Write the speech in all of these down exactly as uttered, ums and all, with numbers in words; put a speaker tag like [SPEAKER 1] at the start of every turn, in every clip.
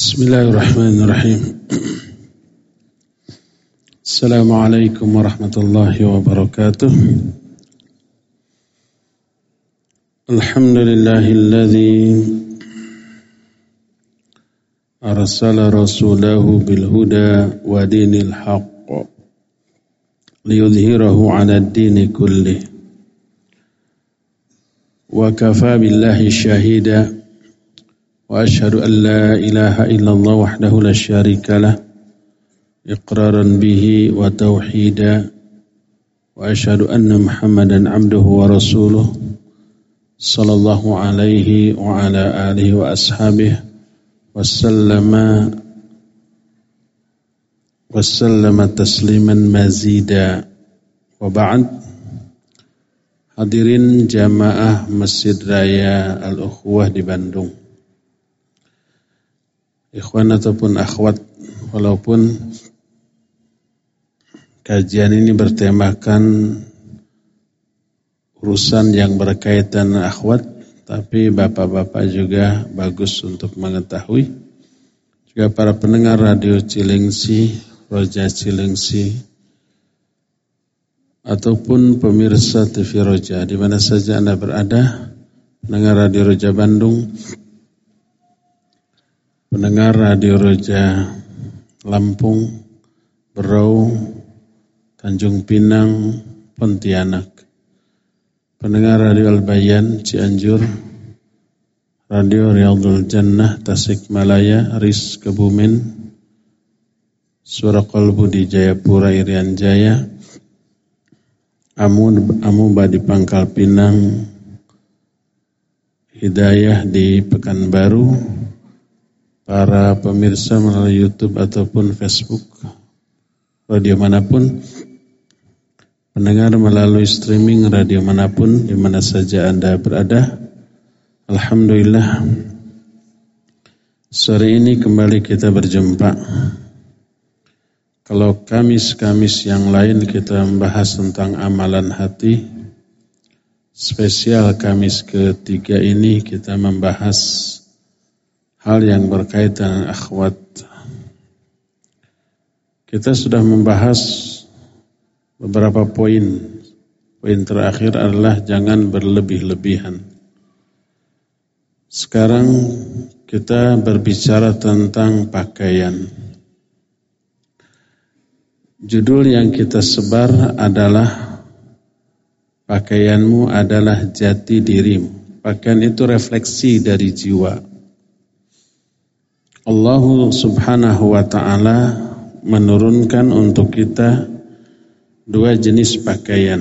[SPEAKER 1] Bismillahirrahmanirrahim. Assalamualaikum warahmatullahi wabarakatuh. Alhamdulillahilladzi arsala rasulahu bil huda wa dinil haqq liyudhhirahu 'ala ad-dini kullih. Wa kafa billahi shahida. Wa ashhadu an la ilaha illallah wahdahu la syarika lah iqraran bihi wa tauhida wa ashhadu anna Muhammadan abduhu wa rasuluh sallallahu alaihi wa ala alihi wa ashabihi wa sallama wa sallama tasliman mazida wa ba'd. Hadirin jamaah Masjid Raya Al-Ukhuwah di Bandung, ikhwan ataupun akhwat, walaupun kajian ini bertemakan urusan yang berkaitan akhwat, tapi bapak-bapak juga bagus untuk mengetahui. Juga para pendengar radio Cilengsi, Roja Cilengsi, ataupun pemirsa T V Roja, di mana saja Anda berada, pendengar radio Roja Bandung, pendengar Radio Roja Lampung, Berau, Tanjung Pinang, Pontianak, pendengar Radio Al-Bayan, Cianjur, Radio Riyadhul Jannah, Tasikmalaya, R I S Kebumen, Suara Kolbu di Jayapura, Irian Jaya, Amu, Amuba di Pangkal Pinang, Hidayah di Pekanbaru, para pemirsa melalui YouTube ataupun Facebook, radio manapun, pendengar melalui streaming radio manapun, di mana saja Anda berada. Alhamdulillah, sore ini kembali kita berjumpa. Kalau Kamis-Kamis yang lain kita membahas tentang amalan hati, spesial Kamis ketiga ini kita membahas hal yang berkaitan dengan akhwat. Kita sudah membahas beberapa poin. Poin terakhir adalah jangan berlebih-lebihan. Sekarang kita berbicara tentang pakaian. Judul yang kita sebar adalah pakaianmu adalah jati dirimu. Pakaian itu refleksi dari jiwa. Allah subhanahu wa ta'ala menurunkan untuk kita dua jenis pakaian.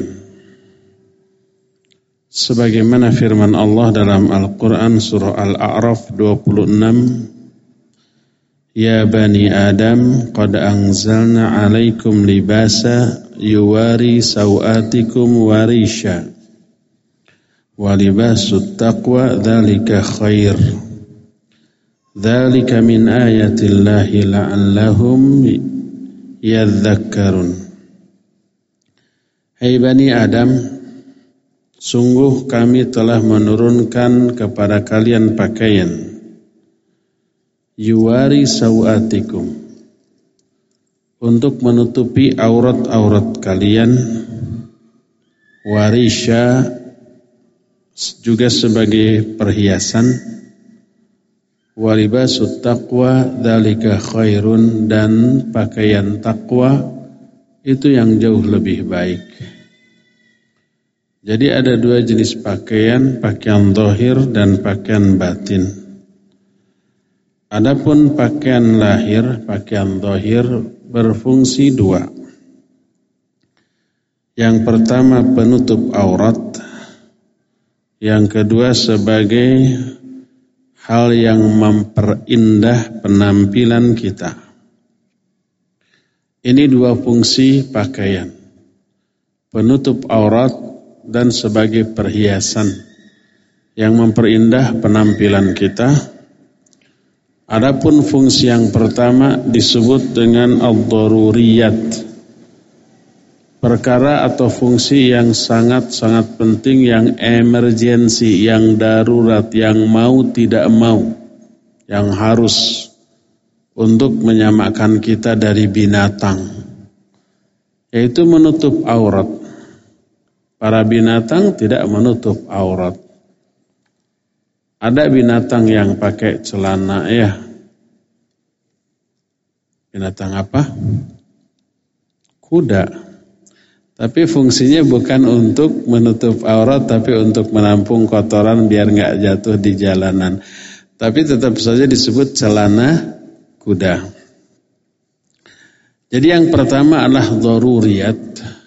[SPEAKER 1] Sebagaimana firman Allah dalam Al-Quran surah Al-A'raf dua puluh enam, Ya bani Adam, qad anzalna alaikum libasa yuwari sawatikum warisha wa libasut taqwa dhalika khair. Dzalika min ayatillahi la'allahum yadhakkarun. Hai Bani Adam, sungguh kami telah menurunkan kepada kalian pakaian yuwari sawatikum, untuk menutupi aurat-aurat kalian, warisha juga sebagai perhiasan, walibasut taqwa dzalika khairun, dan pakaian takwa itu yang jauh lebih baik. Jadi ada dua jenis pakaian, pakaian zahir dan pakaian batin. Adapun pakaian lahir, pakaian zahir berfungsi dua. Yang pertama penutup aurat, yang kedua sebagai hal yang memperindah penampilan kita. Ini dua fungsi pakaian, penutup aurat dan sebagai perhiasan yang memperindah penampilan kita. Adapun fungsi yang pertama disebut dengan ad-daruriyat, perkara atau fungsi yang sangat-sangat penting, yang emergensi, yang darurat, yang mau tidak mau, yang harus untuk menyamakan kita dari binatang, yaitu menutup aurat. Para binatang tidak menutup aurat. Ada binatang yang pakai celana ya. Binatang apa? Kuda. Tapi fungsinya bukan untuk menutup aurat, tapi untuk menampung kotoran biar nggak jatuh di jalanan. Tapi tetap saja disebut celana kuda. Jadi yang pertama adalah daruriyat.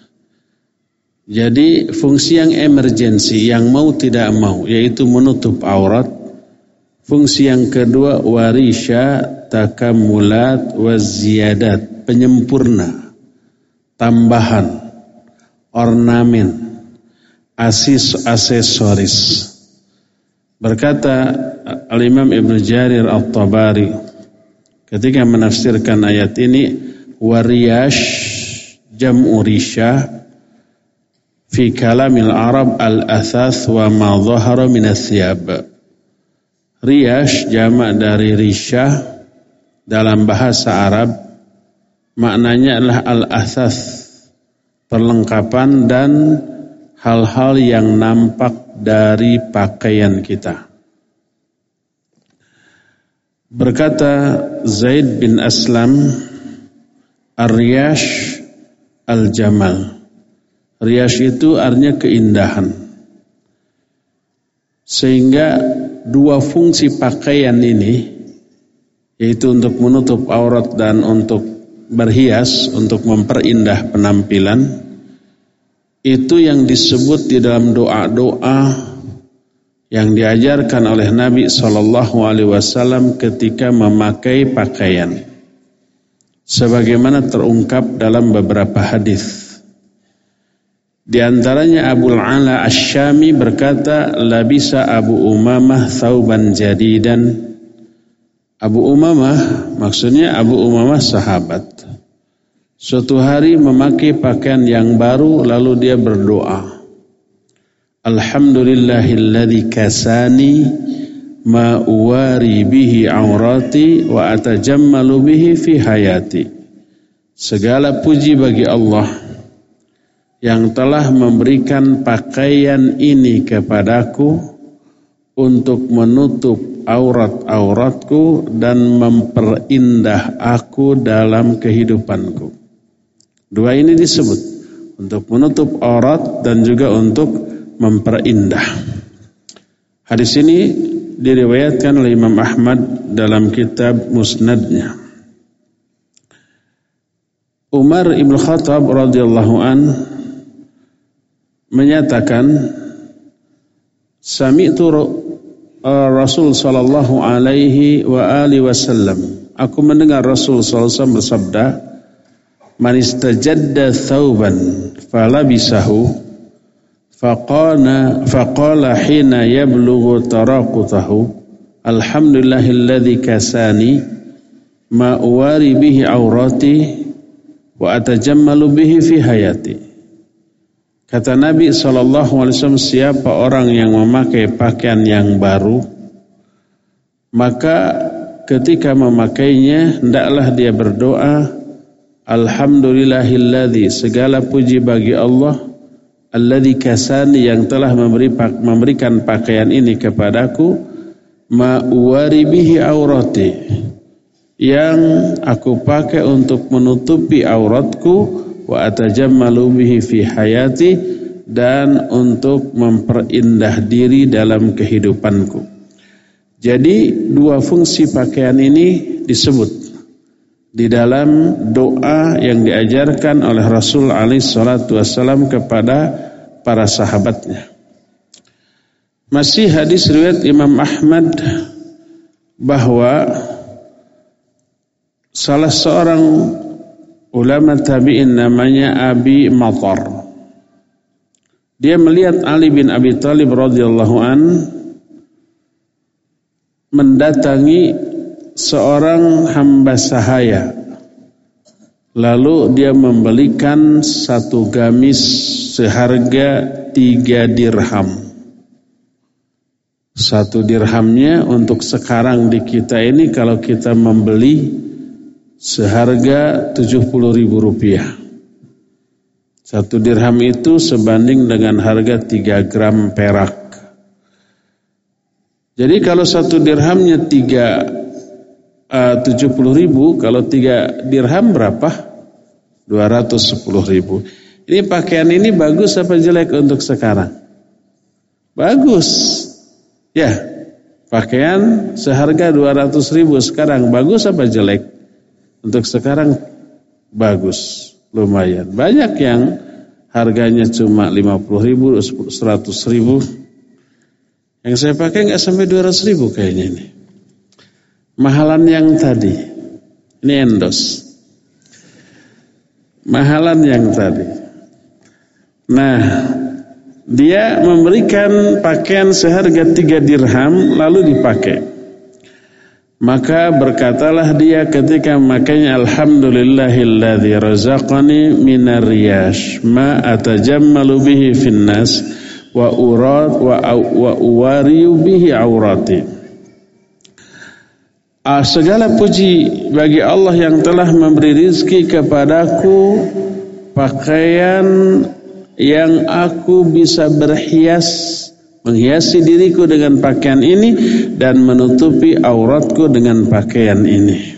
[SPEAKER 1] Jadi fungsi yang emergensi, yang mau tidak mau, yaitu menutup aurat. Fungsi yang kedua warisya, takamulat, waziyadat, penyempurna, tambahan, ornamen, asis, aksesoris. Berkata Al-Imam Ibnu Jarir At-Tabari ketika menafsirkan ayat ini, wariyash jam'u risha fi kalamil Arab al-athath wa ma dhahara min ath-thiyab. Riyash jamak dari risha dalam bahasa Arab, maknanya adalah al-athath, perlengkapan dan hal-hal yang nampak dari pakaian kita. Berkata Zaid bin Aslam, ar-riyash al-jamal. Riyash itu artinya keindahan. Sehingga dua fungsi pakaian ini, yaitu untuk menutup aurat dan untuk berhias, untuk memperindah penampilan, itu yang disebut di dalam doa-doa yang diajarkan oleh Nabi shallallahu alaihi wasallam ketika memakai pakaian, sebagaimana terungkap dalam beberapa hadis. Di antaranya Abu Ala Asy-Syami berkata, labisa Abu Umamah thawban jadidan. Abu Umamah maksudnya Abu Umamah sahabat. Suatu hari memakai pakaian yang baru, lalu dia berdoa, alhamdulillahilladzi kasani ma uwari bihi aurati wa atajammalu bihi fi hayati. Segala puji bagi Allah yang telah memberikan pakaian ini kepadaku untuk menutup aurat-auratku dan memperindah aku dalam kehidupanku. Dua ini disebut untuk menutup aurat dan juga untuk memperindah. Hadis ini diriwayatkan oleh Imam Ahmad dalam kitab Musnadnya. Umar Ibn Khattab radhiyallahu an menyatakan, sami'tu Rasul sallallahu alaihi wa alihi wasallam, aku mendengar Rasul sallallahu alaihi wasallam bersabda, man istajadda thawban falabisahu faqana faqala hina yablughu taraqutahu alhamdulillahilladzi kasani ma uwari bihi aurati wa atajammalu bihi fi hayati. Kata Nabi shallallahu alaihi wasallam, siapa orang yang memakai pakaian yang baru, maka ketika memakainya hendaklah dia berdoa, alhamdulillahilladzi, segala puji bagi Allah, alladzi kasani, yang telah memberi, memberikan pakaian ini kepadaku, ma uwari bihi aurati, yang aku pakai untuk menutupi auratku, wa atajammalu bihi fi hayati, dan untuk memperindah diri dalam kehidupanku. Jadi dua fungsi pakaian ini disebut di dalam doa yang diajarkan oleh Rasul alaihi salatu wassalam kepada para sahabatnya. Masih hadis riwayat Imam Ahmad bahwa salah seorang ulama tabi'in namanya Abi Matar, dia melihat Ali bin Abi Thalib radhiyallahu an mendatangi seorang hamba sahaya, lalu dia membelikan satu gamis seharga tiga dirham. Satu dirhamnya untuk sekarang di kita ini, kalau kita membeli seharga tujuh puluh ribu rupiah. Satu dirham itu sebanding dengan harga tiga gram perak. Jadi kalau satu dirhamnya tiga, uh, tujuh puluh ribu, kalau tiga dirham berapa? dua ratus sepuluh ribu. Ini pakaian ini bagus apa jelek untuk sekarang? Bagus. Ya, pakaian seharga dua ratus ribu sekarang bagus apa jelek? Untuk sekarang bagus. Lumayan. Banyak yang harganya cuma lima puluh ribu, seratus ribu. Yang saya pakai nggak sampai dua ratus ribu kayaknya ini. Mahalan yang tadi. Ini endos. Mahalan yang tadi. Nah, dia memberikan pakaian seharga tiga dirham lalu dipakai. Maka berkatalah dia ketika makanya alhamdulillahilladzi razaqani minar riyash ma atajammalu bihi finnas wa urad wa wa uwariyu bihi aurati. Ah, segala puji bagi Allah yang telah memberi rizki kepadaku pakaian yang aku bisa berhias, menghiasi diriku dengan pakaian ini dan menutupi auratku dengan pakaian ini.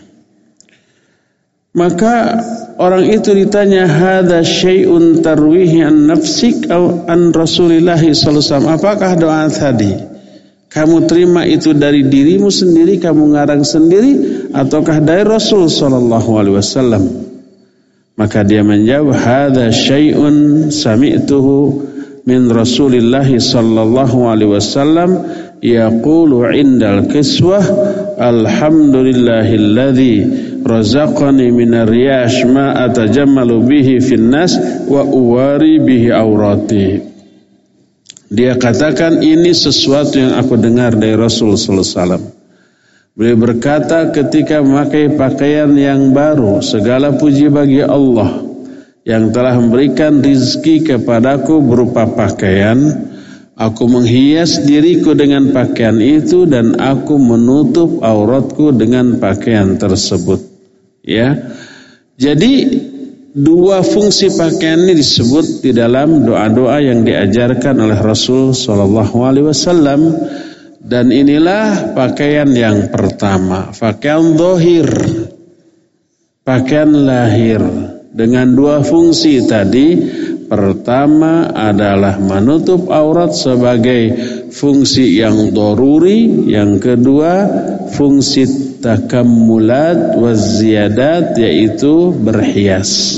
[SPEAKER 1] Maka orang itu ditanya, hadza syai'un tarwihi an nafsik aw an Rasulillah sallallahu alaihi wasallam. Apakah doa tadi kamu terima itu dari dirimu sendiri, kamu ngarang sendiri, ataukah dari Rasul sallallahu alaihi wasallam? Maka dia menjawab, hadza syai'un sami'tuhu min Rasulillah sallallahu alaihi wasallam yaqulu indal kiswah alhamdulillahilladzi razaqani minar riyash ma atajammalu bihi finnas wa uwari bihi aurati. Dia katakan ini sesuatu yang aku dengar dari Rasul sallallahu alaihi wasallam. Beliau berkata ketika memakai pakaian yang baru, segala puji bagi Allah yang telah memberikan rizki kepadaku berupa pakaian. Aku menghias diriku dengan pakaian itu dan aku menutup auratku dengan pakaian tersebut. Ya, jadi dua fungsi pakaian ini disebut di dalam doa-doa yang diajarkan oleh Rasul Sallallahu Alaihi Wasallam. Dan inilah pakaian yang pertama, pakaian zahir, pakaian lahir. Dengan dua fungsi tadi, pertama adalah menutup aurat sebagai fungsi yang daruri, yang kedua fungsi takammulat wa ziyadat, yaitu berhias.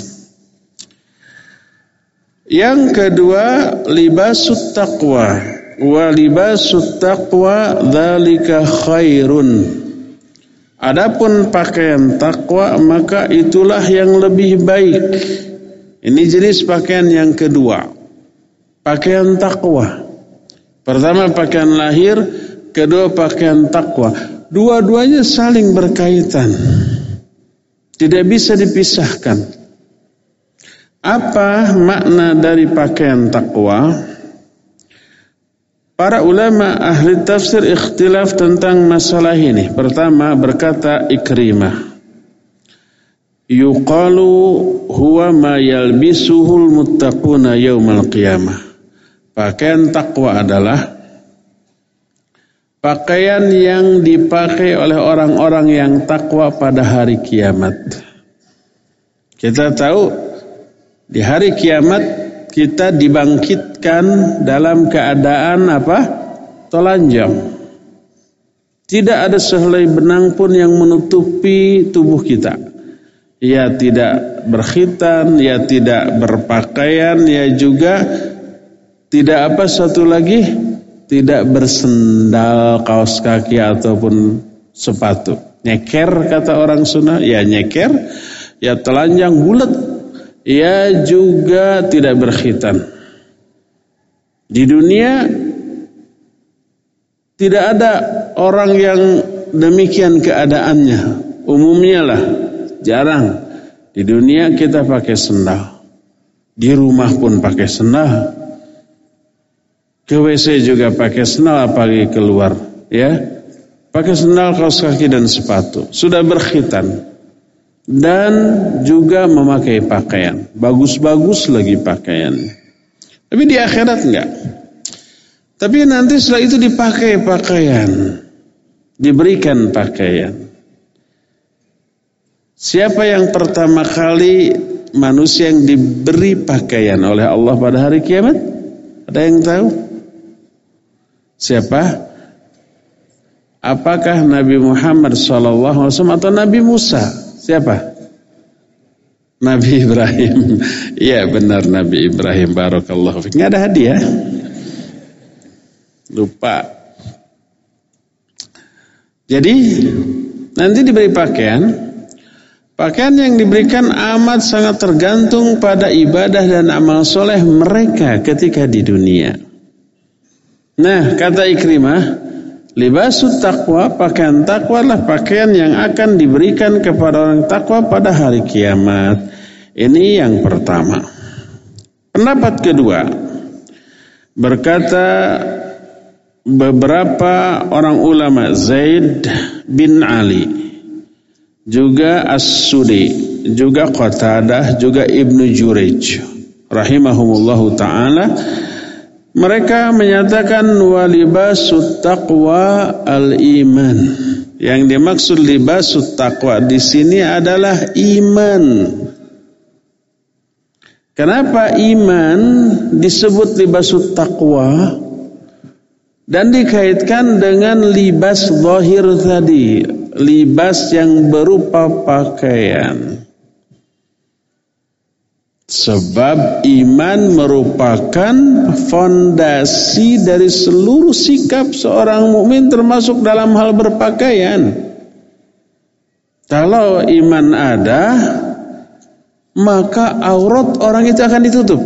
[SPEAKER 1] Yang kedua libasut taqwa, wa libasut taqwa dzalika khairun. Adapun pakaian takwa maka itulah yang lebih baik. Ini jenis pakaian yang kedua, pakaian takwa. Pertama pakaian lahir, kedua pakaian takwa. Dua-duanya saling berkaitan, tidak bisa dipisahkan. Apa makna dari pakaian takwa? Para ulama ahli tafsir ikhtilaf tentang masalah ini. Pertama berkata Ikrimah, yuqalu huwa ma yalbisuhul muttaquna yaumal qiyamah. Pakaian takwa adalah pakaian yang dipakai oleh orang-orang yang takwa pada hari kiamat. Kita tahu di hari kiamat kita dibangkitkan dalam keadaan apa? Telanjang. Tidak ada sehelai benang pun yang menutupi tubuh kita. Ya tidak berkhitan, ya tidak berpakaian, ya juga tidak apa satu lagi, tidak bersendal, kaos kaki ataupun sepatu. Nyeker kata orang Sunda, ya nyeker, ya telanjang bulat. Ia juga tidak berkhitan. Di dunia tidak ada orang yang demikian keadaannya. Umumnya lah, jarang. Di dunia kita pakai sendal. Di rumah pun pakai sendal. Ke W C juga pakai sendal, apalagi keluar, ya. Pakai sendal, kaos kaki dan sepatu. Sudah berkhitan. dan juga memakai pakaian. Bagus-bagus lagi pakaiannya. Tapi di akhirat enggak. Tapi nanti setelah itu dipakai pakaian, diberikan pakaian. Siapa yang pertama kali manusia yang diberi pakaian oleh Allah pada hari kiamat? Ada yang tahu? Siapa? Apakah Nabi Muhammad shallallahu alaihi wasallam atau Nabi Musa? Siapa? Nabi Ibrahim. Iya benar, Nabi Ibrahim. Barakallahu fiik. Nggak ada hadiah. Lupa. Jadi nanti diberi pakaian. Pakaian yang diberikan amat sangat tergantung pada ibadah dan amal soleh mereka ketika di dunia. Nah, kata Ikrimah, libasut taqwa, pakaian takwa adalah pakaian yang akan diberikan kepada orang takwa pada hari kiamat. Ini yang pertama. Pendapat kedua, berkata beberapa orang ulama, Zaid bin Ali, juga As-Sudi, juga Qatadah, juga Ibnu Jurayj rahimahumullahu ta'ala, mereka menyatakan walibasut taqwa al-iman. Yang dimaksud libasut taqwa di sini adalah iman. Kenapa iman disebut libasut taqwa dan dikaitkan dengan libas zahir tadi, libas yang berupa pakaian? Sebab iman merupakan fondasi dari seluruh sikap seorang mukmin termasuk dalam hal berpakaian. Kalau iman ada, maka aurat orang itu akan ditutup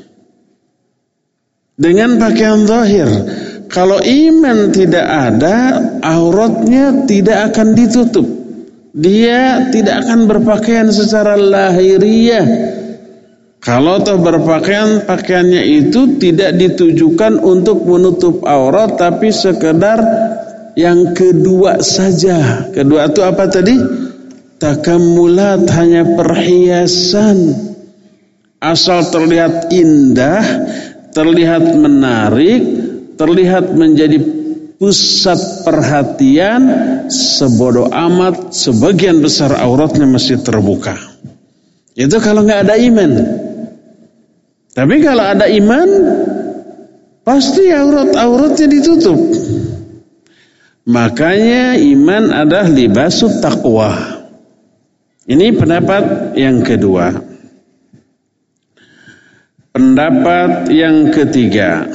[SPEAKER 1] dengan pakaian zahir. Kalau iman tidak ada, auratnya tidak akan ditutup. Dia tidak akan berpakaian secara lahiriah. Kalau toh berpakaian, pakaiannya itu tidak ditujukan untuk menutup aurat, tapi sekedar yang kedua saja. Kedua itu apa tadi? Takammulat, hanya perhiasan. Asal terlihat indah, terlihat menarik, terlihat menjadi pusat perhatian, sebodoh amat sebagian besar auratnya masih terbuka. Itu kalau nggak ada iman. Tapi kalau ada iman, pasti aurat-auratnya ditutup. Makanya iman adalah libasut taqwa. Ini pendapat yang kedua. Pendapat yang ketiga,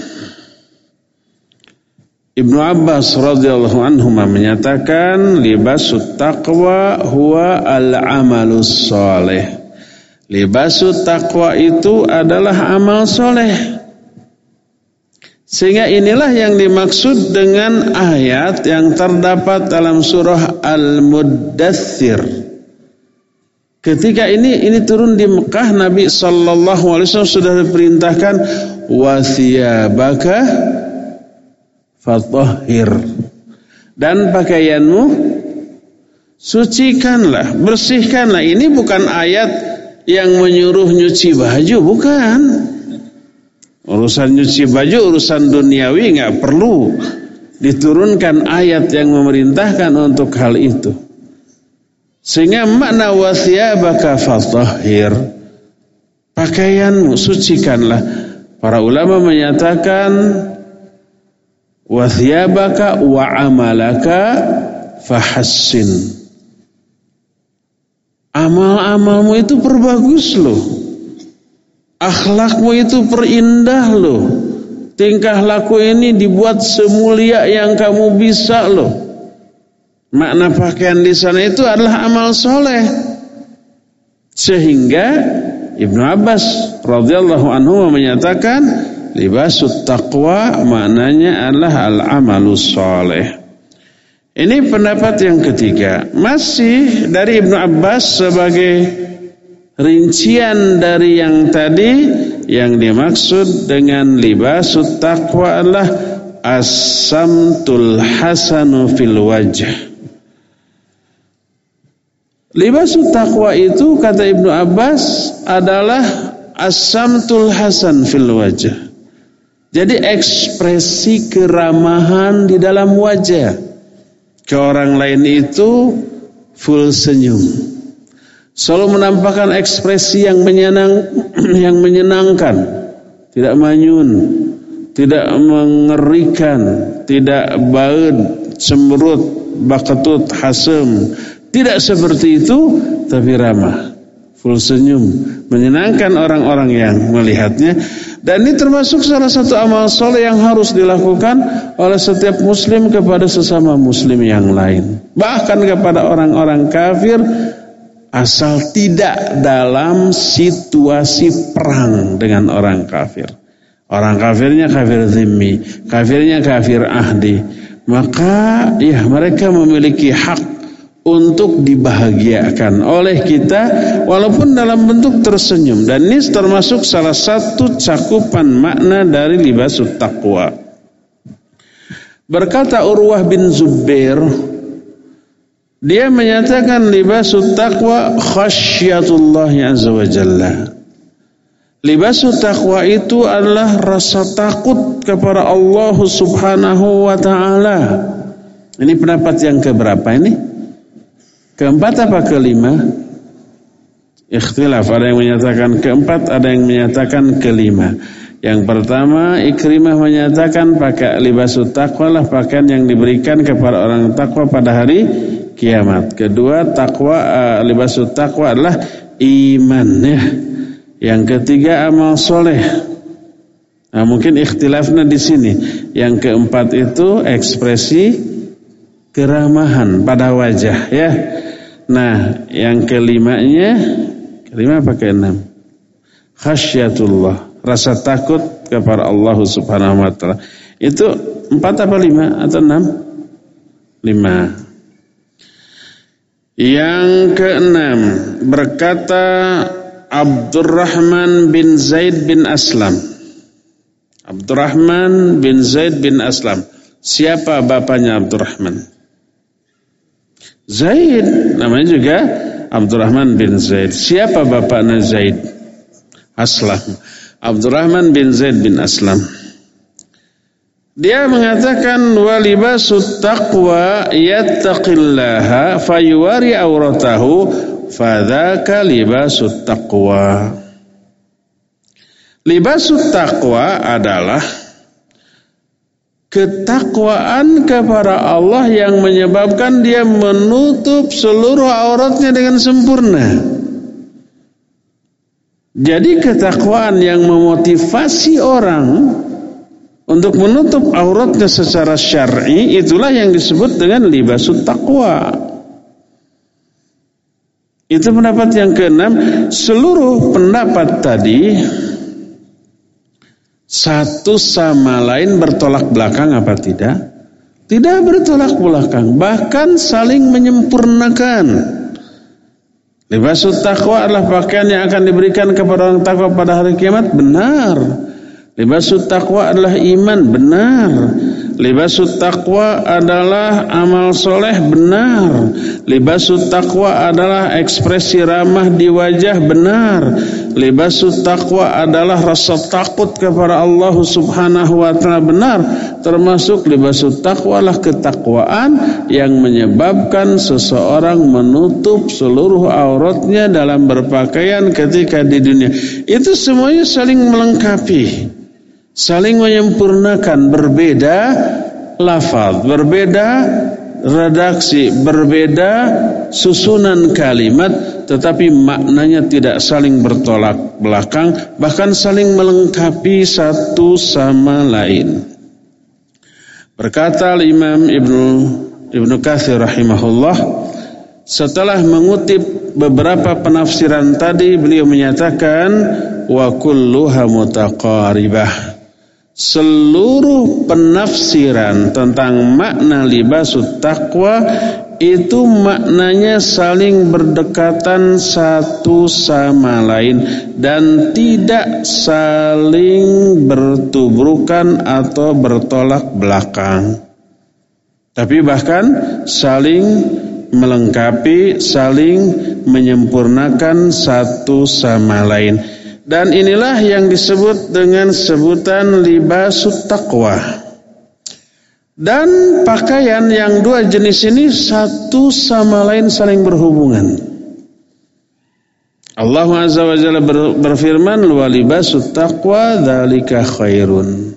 [SPEAKER 1] Ibnu Abbas radhiyallahu anhu menyatakan libasut taqwa huwa al-amalus shalih. Libasut taqwa itu adalah amal soleh. Sehingga inilah yang dimaksud dengan ayat yang terdapat dalam surah Al-Muddathir. Ketika ini ini turun di Mekah, Nabi sallallahu alaihi wasallam sudah diperintahkan wa thiyabaka fatahhir, dan pakaianmu sucikanlah, bersihkanlah. Ini bukan ayat yang menyuruh nyuci baju, bukan. Urusan nyuci baju urusan duniawi, nggak perlu diturunkan ayat yang memerintahkan untuk hal itu. Sehingga makna wathiyabaka fatahhir, pakaianmu sucikanlah. Para ulama menyatakan wathiyabaka wa amalaka fahassin. Amal-amalmu itu perbagus loh. Akhlakmu itu perindah loh. Tingkah laku ini dibuat semulia yang kamu bisa loh. Makna pakaian di sana itu adalah amal soleh. Sehingga Ibnu Abbas radhiyallahu anhu menyatakan libasut taqwa maknanya adalah al-amalus soleh. Ini pendapat yang ketiga. Masih dari Ibnu Abbas sebagai rincian dari yang tadi, yang dimaksud dengan libasut taqwa adalah as-samtul hasanu fil wajh. Libasut taqwa itu kata Ibnu Abbas adalah as-samtul hasan fil wajah. Jadi ekspresi keramahan di dalam wajah. Ke orang lain itu full senyum. Selalu menampakkan ekspresi yang menyenang, yang menyenangkan, tidak manyun, tidak mengerikan, tidak baud, cemberut, baketut, hasem. Tidak seperti itu, tapi ramah, full senyum, menyenangkan orang-orang yang melihatnya. Dan ini termasuk salah satu amal soleh yang harus dilakukan oleh setiap muslim kepada sesama muslim yang lain. Bahkan kepada orang-orang kafir, asal tidak dalam situasi perang dengan orang kafir. Orang kafirnya kafir zimmi, kafirnya kafir ahdi. Maka ya mereka memiliki hak untuk dibahagiakan oleh kita walaupun dalam bentuk tersenyum. Dan ini termasuk salah satu cakupan makna dari libasut taqwa. Berkata Urwah bin Zubair, dia menyatakan libasut taqwa khasyatullah azza wa jalla. Libasut taqwa itu adalah rasa takut kepada Allah subhanahu wa ta'ala. Ini pendapat yang keberapa ini? Keempat apa kelima? Ikhtilaf, ada yang menyatakan keempat, ada yang menyatakan kelima. Yang pertama, Ikrimah menyatakan pakai libasut taqwa lah pakaian yang diberikan kepada orang takwa pada hari kiamat. Kedua, takwa uh, libasut taqwa adalah iman ya. Yang ketiga, amal soleh. Nah, mungkin ikhtilafnya di sini. Yang keempat itu ekspresi keramahan pada wajah ya. Nah, yang kelimanya, kelima pakai enam. Khasyatullah, rasa takut kepada Allah Subhanahu wa taala. Itu empat apa lima atau enam? Lima. Yang keenam, berkata Abdurrahman bin Zaid bin Aslam. Abdurrahman bin Zaid bin Aslam. Siapa bapaknya Abdurrahman? Zaid, namanya juga Abdurrahman bin Zaid. Siapa bapaknya Zaid? Aslam. Abdurrahman bin Zaid bin Aslam. Dia mengatakan walibasut taqwa yattaqillaha fayuwari auratahu fadzaka libasut taqwa. Libasut taqwa adalah ketakwaan kepada Allah yang menyebabkan dia menutup seluruh auratnya dengan sempurna. Jadi ketakwaan yang memotivasi orang untuk menutup auratnya secara syar'i, itulah yang disebut dengan libasut taqwa. Itu pendapat yang keenam. Seluruh pendapat tadi satu sama lain bertolak belakang apa tidak? Tidak bertolak belakang, bahkan saling menyempurnakan. Libasut taqwa adalah pakaian yang akan diberikan kepada orang takwa pada hari kiamat, benar. Libasut taqwa adalah iman, benar. Libasut taqwa adalah amal soleh, benar. Libasut taqwa adalah ekspresi ramah di wajah, benar. Libasut taqwa adalah rasa takut kepada Allah subhanahu wa ta'ala, benar. Termasuk libasut taqwa adalah ketakwaan yang menyebabkan seseorang menutup seluruh auratnya dalam berpakaian ketika di dunia. Itu semuanya saling melengkapi, saling menyempurnakan. Berbeda lafaz, berbeda redaksi, berbeda susunan kalimat, tetapi maknanya tidak saling bertolak belakang, bahkan saling melengkapi satu sama lain. Berkata Imam Ibnu Ibnu Katsir rahimahullah, setelah mengutip beberapa penafsiran tadi, beliau menyatakan wa kulluha mutaqaribah. Seluruh penafsiran tentang makna libasut taqwa itu maknanya saling berdekatan satu sama lain dan tidak saling bertubrukan atau bertolak belakang, tapi bahkan saling melengkapi, saling menyempurnakan satu sama lain. Dan inilah yang disebut dengan sebutan libasut taqwa. Dan pakaian yang dua jenis ini satu sama lain saling berhubungan. Allah Azza wa Jalla berfirman, wa libasut taqwa dzalika khairun.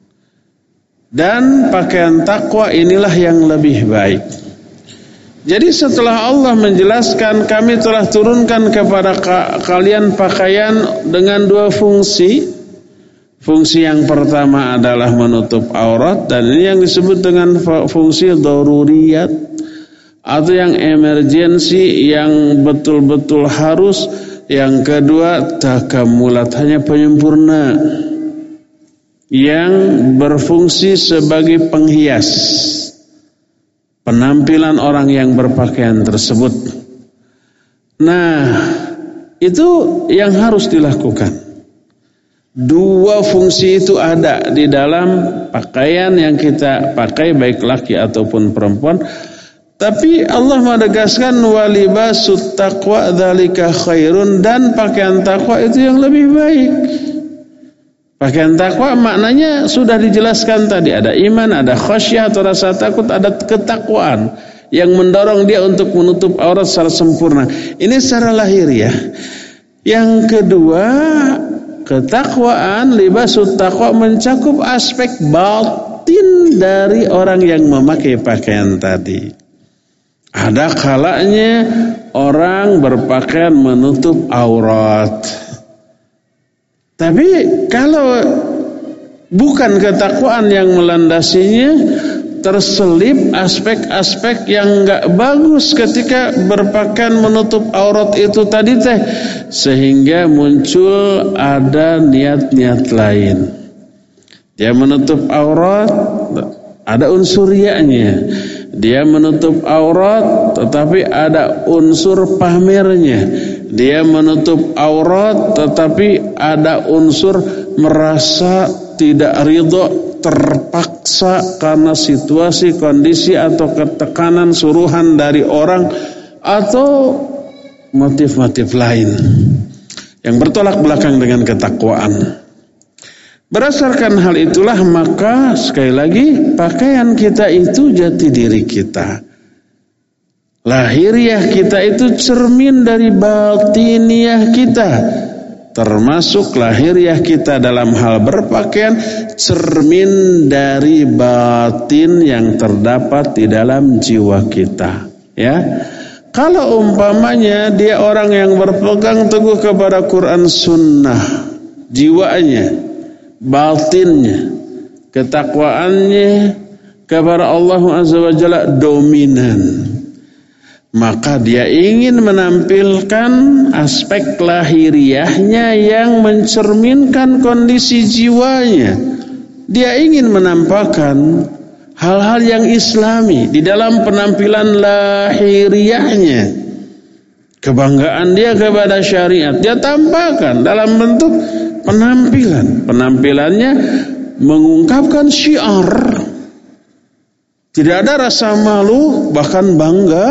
[SPEAKER 1] Dan pakaian takwa inilah yang lebih baik. Jadi setelah Allah menjelaskan, kami telah turunkan kepada ka- kalian pakaian dengan dua fungsi. Fungsi yang pertama adalah menutup aurat, dan ini yang disebut dengan fungsi daruriyat atau yang emergensi, yang betul-betul harus. Yang kedua takamulat, hanya penyempurna, yang berfungsi sebagai penghias penampilan orang yang berpakaian tersebut. Nah, itu yang harus dilakukan. Dua fungsi itu ada di dalam pakaian yang kita pakai, baik laki ataupun perempuan. Tapi Allah menegaskan walibasut taqwa dzalika khairun, dan pakaian takwa itu yang lebih baik. Pakaian takwa maknanya sudah dijelaskan tadi, ada iman, ada khasyah atau rasa takut, ada ketakwaan yang mendorong dia untuk menutup aurat secara sempurna. Ini secara lahiriah. Yang kedua, ketakwaan, libasut taqwa mencakup aspek batin dari orang yang memakai pakaian tadi. Ada kalanya orang berpakaian menutup aurat. Tapi kalau bukan ketakwaan yang melandasinya, terselip aspek-aspek yang enggak bagus ketika berpakaian menutup aurat itu tadi teh, sehingga muncul ada niat-niat lain. Dia menutup aurat, ada unsur riyanya. Dia menutup aurat, tetapi ada unsur pamernya. Dia menutup aurat, tetapi ada unsur merasa tidak ridho, terpaksa karena situasi, kondisi atau ketekanan suruhan dari orang, atau motif-motif lain yang bertolak belakang dengan ketakwaan. Berdasarkan hal itulah maka sekali lagi pakaian kita itu jati diri kita. Lahiriah kita itu cermin dari batiniah kita. Termasuk lahiriah kita dalam hal berpakaian cermin dari batin yang terdapat di dalam jiwa kita. Ya. Kalau umpamanya dia orang yang berpegang teguh kepada Quran Sunnah, jiwanya, batinnya, ketakwaannya kepada Allah Azza wa Jalla dominan, maka dia ingin menampilkan aspek lahiriahnya yang mencerminkan kondisi jiwanya. Dia ingin menampakkan hal-hal yang islami di dalam penampilan lahiriahnya. Kebanggaan dia kepada syariat dia tampakkan dalam bentuk penampilan. Penampilannya mengungkapkan syiar. Tidak ada rasa malu, bahkan bangga.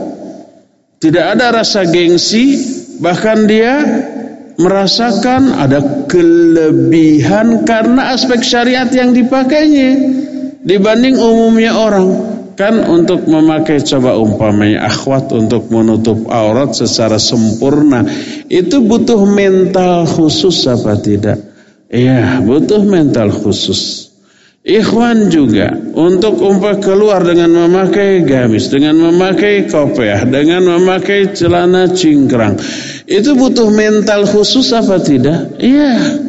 [SPEAKER 1] Tidak ada rasa gengsi, bahkan dia merasakan ada kelebihan karena aspek syariat yang dipakainya dibanding umumnya orang. Kan untuk memakai, coba umpamanya akhwat, untuk menutup aurat secara sempurna itu butuh mental khusus apa tidak? Iya, butuh mental khusus. Ikhwan juga untuk umpah keluar dengan memakai gamis, dengan memakai kopiah, dengan memakai celana cingkrang, itu butuh mental khusus apa tidak? Iya.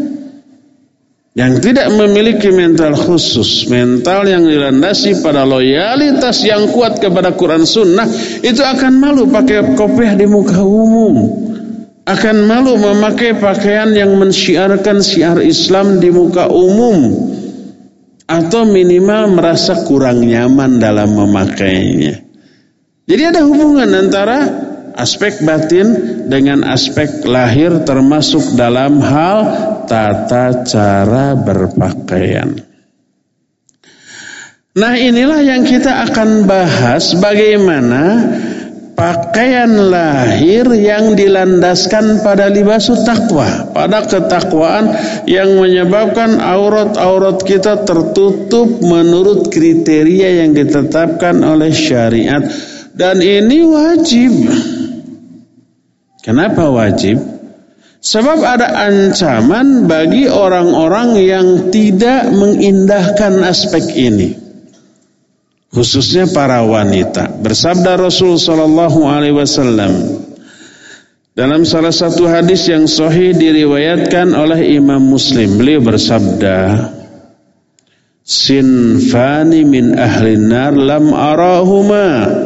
[SPEAKER 1] Yang tidak memiliki mental khusus, mental yang dilandasi pada loyalitas yang kuat kepada Quran Sunnah, itu akan malu pakai kopiah di muka umum, akan malu memakai pakaian yang mensyiarkan syiar Islam di muka umum, atau minimal merasa kurang nyaman dalam memakainya. Jadi ada hubungan antara aspek batin dengan aspek lahir, termasuk dalam hal tata cara berpakaian. Nah, inilah yang kita akan bahas, bagaimana pakaian lahir yang dilandaskan pada libasul taqwa, pada ketakwaan yang menyebabkan aurat-aurat kita tertutup menurut kriteria yang ditetapkan oleh syariat. Dan ini wajib. Kenapa wajib? Sebab ada ancaman bagi orang-orang yang tidak mengindahkan aspek ini, khususnya para wanita. Bersabda Rasul sallallahu alaihi wasallam dalam salah satu hadis yang sahih diriwayatkan oleh Imam Muslim, beliau bersabda, "Sinfani min ahlin nar lam arahuma,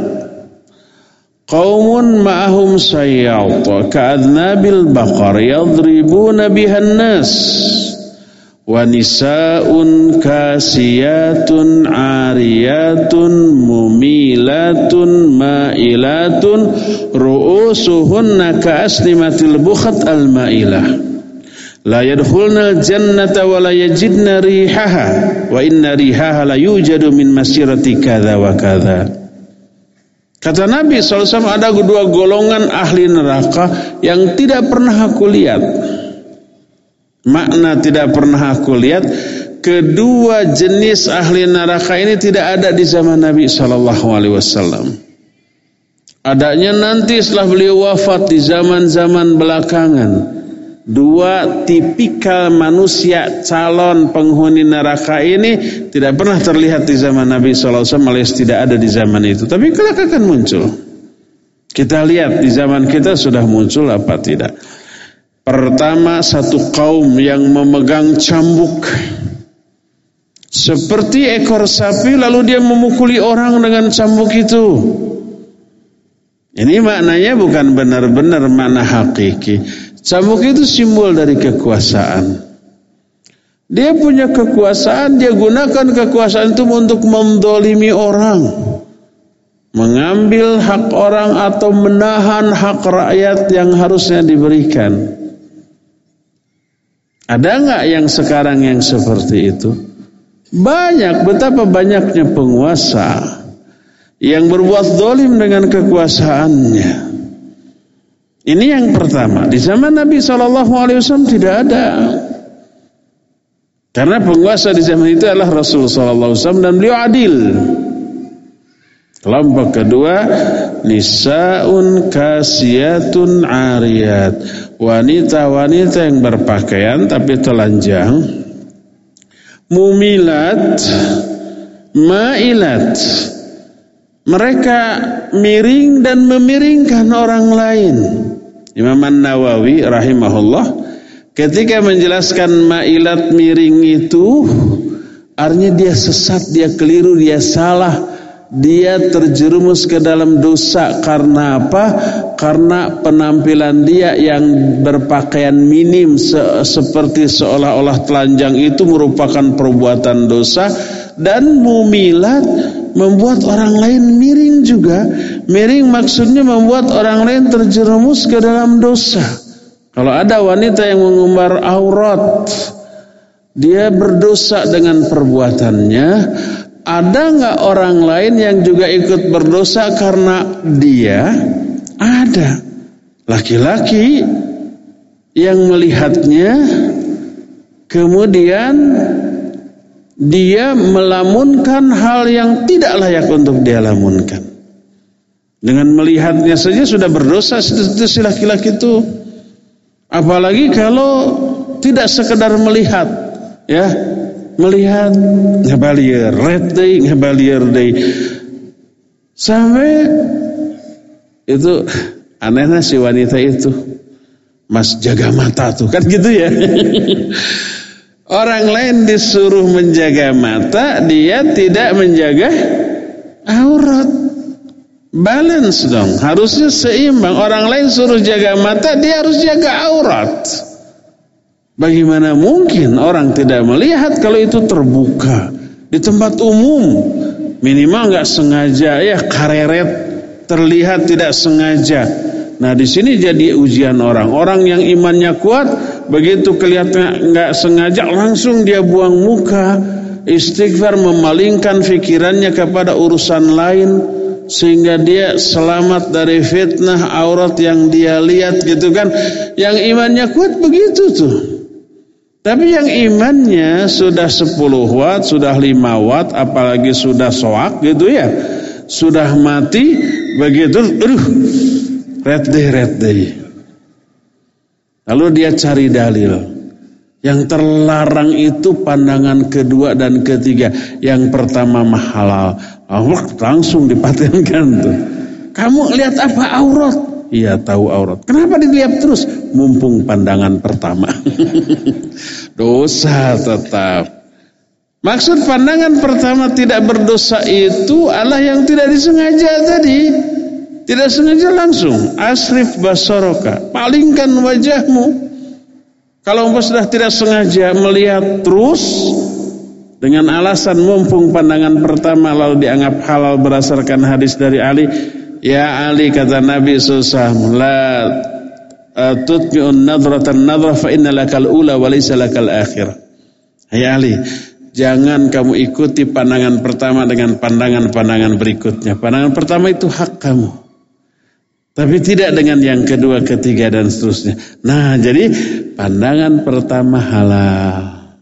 [SPEAKER 1] qaumun ma'ahum sayyat ka'adnabil baqar yadribuna bihan nas, wa nisa'un kasiyatun ariyatun mumilatun ma'ilatun ru'usuhunna ka'aslimatil bukhat al-ma'ilah, la yadkhulnal jannata wa la yajidna rihaha, wa inna rihaha la yujadu min masirati kadza wa kadza." Kata Nabi shallallahu alaihi wasallam, ada dua golongan ahli neraka yang tidak pernah aku lihat. Makna tidak pernah aku lihat, kedua jenis ahli neraka ini tidak ada di zaman Nabi shallallahu alaihi wasallam. Adanya nanti setelah beliau wafat di zaman-zaman belakangan. Dua tipikal manusia calon penghuni neraka ini tidak pernah terlihat di zaman Nabi shallallahu alaihi wasallam, alias tidak ada di zaman itu. Tapi kelak akan muncul. Kita lihat di zaman kita sudah muncul apa tidak. Pertama, satu kaum yang memegang cambuk seperti ekor sapi, lalu dia memukuli orang dengan cambuk itu. Ini maknanya bukan benar-benar makna hakiki. Cambuk itu simbol dari kekuasaan. Dia punya kekuasaan, dia gunakan kekuasaan itu untuk mendolimi orang, mengambil hak orang atau menahan hak rakyat yang harusnya diberikan. Ada nggak yang sekarang yang seperti itu? Banyak, betapa banyaknya penguasa yang berbuat zalim dengan kekuasaannya. Ini yang pertama. Di zaman Nabi shallallahu alaihi wasallam tidak ada. Karena penguasa di zaman itu adalah Rasul shallallahu alaihi wasallam dan beliau adil. Kelompok kedua, nisaun kasiyatun ariyat, wanita-wanita yang berpakaian tapi telanjang, mumilat, mailat. Mereka miring dan memiringkan orang lain. Imam An-Nawawi rahimahullah ketika menjelaskan mailat, miring itu artinya dia sesat, dia keliru, dia salah, dia terjerumus ke dalam dosa. Karena apa? Karena penampilan dia yang berpakaian minim se- seperti seolah-olah telanjang itu merupakan perbuatan dosa. Dan mumilat membuat orang lain miring juga. Miring maksudnya membuat orang lain terjerumus ke dalam dosa. Kalau ada wanita yang mengumbar aurat, dia berdosa dengan perbuatannya. Ada nggak orang lain yang juga ikut berdosa karena dia? Ada. Laki-laki yang melihatnya, kemudian dia melamunkan hal yang tidak layak untuk dia lamunkan. Dengan melihatnya saja sudah berdosa si laki-laki itu. Apalagi kalau tidak sekedar melihat, ya, melihat ngabalieur, red day, ngabalieur day. Sampai itu anehnya si wanita itu, Mas jaga mata tuh, kan gitu ya. Orang lain disuruh menjaga mata, dia tidak menjaga aurat. Balance dong, harusnya seimbang. Orang lain suruh jaga mata, dia harus jaga aurat. Bagaimana mungkin orang tidak melihat kalau itu terbuka di tempat umum? Minimal nggak sengaja ya, kareret terlihat tidak sengaja. Nah di sini jadi ujian orang. Orang yang imannya kuat, begitu kelihatan nggak sengaja langsung dia buang muka, istighfar, memalingkan pikirannya kepada urusan lain. sehingga dia selamat dari fitnah aurat yang dia lihat gitu kan. Yang imannya kuat begitu tuh. Tapi yang imannya sudah sepuluh watt, sudah lima watt, apalagi sudah soak gitu ya, sudah mati begitu, aduh, red day, red day. Lalu dia cari dalil. Yang terlarang itu pandangan kedua dan ketiga. Yang pertama halal. Allah langsung dipatenkan tuh. Kamu lihat apa? Aurat. Iya tahu aurat. Kenapa dilihat terus? Mumpung pandangan pertama. Dosa tetap. Maksud pandangan pertama tidak berdosa itu Allah yang tidak disengaja tadi. Tidak sengaja langsung. Asrif basaraka. Palingkan wajahmu. Kalau umpama sudah tidak sengaja melihat terus dengan alasan mumpung pandangan pertama lalu dianggap halal berdasarkan hadis dari Ali. Ya Ali, kata Nabi sallallahu alaihi wasallam, la tutbi'un nadratan nadrah fa inna lakal ula wa laysa lakal akhirah. Hai Ali, jangan kamu ikuti pandangan pertama dengan pandangan-pandangan berikutnya. Pandangan pertama itu hak kamu. Tapi tidak dengan yang kedua, ketiga dan seterusnya. Nah, jadi pandangan pertama halal.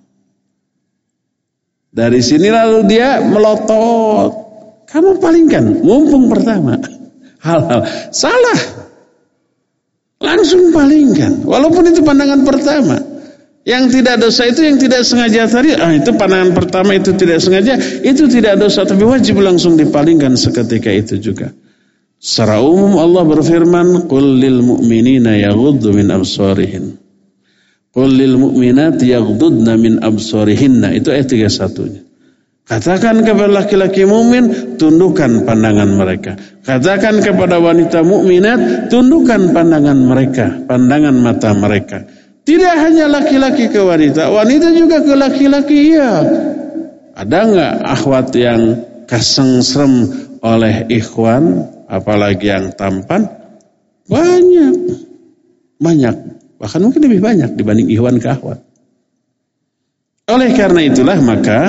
[SPEAKER 1] Dari sini lalu dia melotot. Kamu palingkan, mumpung pertama halal. Salah. Langsung palingkan. Walaupun itu pandangan pertama. Yang tidak dosa itu yang tidak sengaja tadi. Ah, itu pandangan pertama itu tidak sengaja. Itu tidak dosa, tapi wajib langsung dipalingkan seketika itu juga. Secara umum Allah berfirman, "Qul lil mu'minina yaghuddu min absarihin." Qul lil mu'minati yaghuddna min absarihinna. Itu ayat tiga puluh satu-nya. Katakan kepada laki-laki mukmin, tundukkan pandangan mereka. Katakan kepada wanita mukminat, tundukkan pandangan mereka, pandangan mata mereka. Tidak hanya laki-laki ke wanita, wanita juga ke laki-laki ya. Ada enggak akhwat yang kesengsrem oleh ikhwan? Apalagi yang tampan, banyak, banyak, bahkan mungkin lebih banyak dibanding ikhwan ke akhwat. Oleh karena itulah maka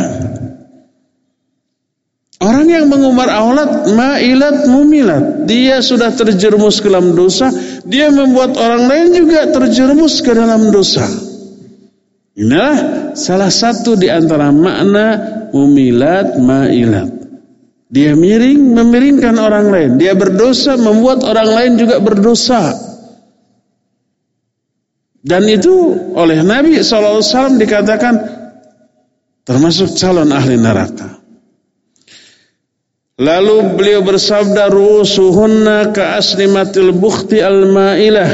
[SPEAKER 1] orang yang mengumbar aurat ma'ilat mumilat, dia sudah terjerumus ke dalam dosa, dia membuat orang lain juga terjerumus ke dalam dosa. Inilah salah satu di antara makna mumilat ma'ilat. Dia miring, memiringkan orang lain. Dia berdosa, membuat orang lain juga berdosa. Dan itu oleh Nabi shallallahu alaihi wasallam dikatakan termasuk calon ahli neraka. Lalu beliau bersabda, rusuhunna ka'aslimatil bukhti al-ma'ilah.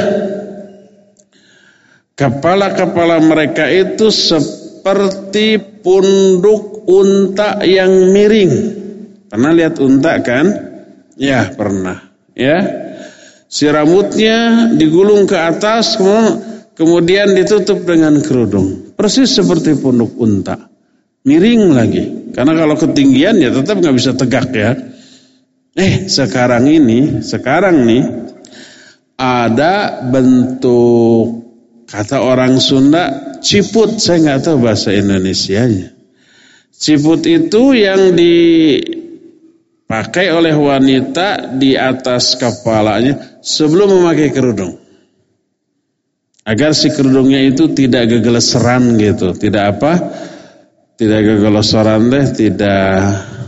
[SPEAKER 1] Kepala-kepala mereka itu seperti punduk unta yang miring. Pernah lihat unta kan? Ya, pernah. Ya. Si rambutnya digulung ke atas, kemudian ditutup dengan kerudung. Persis seperti punduk unta. Miring lagi. Karena kalau ketinggian ya tetap nggak bisa tegak ya. Eh, sekarang ini, sekarang nih ada bentuk, kata orang Sunda, ciput. Saya nggak tahu bahasa Indonesianya. Ciput itu yang di pakai oleh wanita di atas kepalanya sebelum memakai kerudung. Agar si kerudungnya itu tidak gegeleseran gitu. Tidak apa? Tidak gegeleseran deh, tidak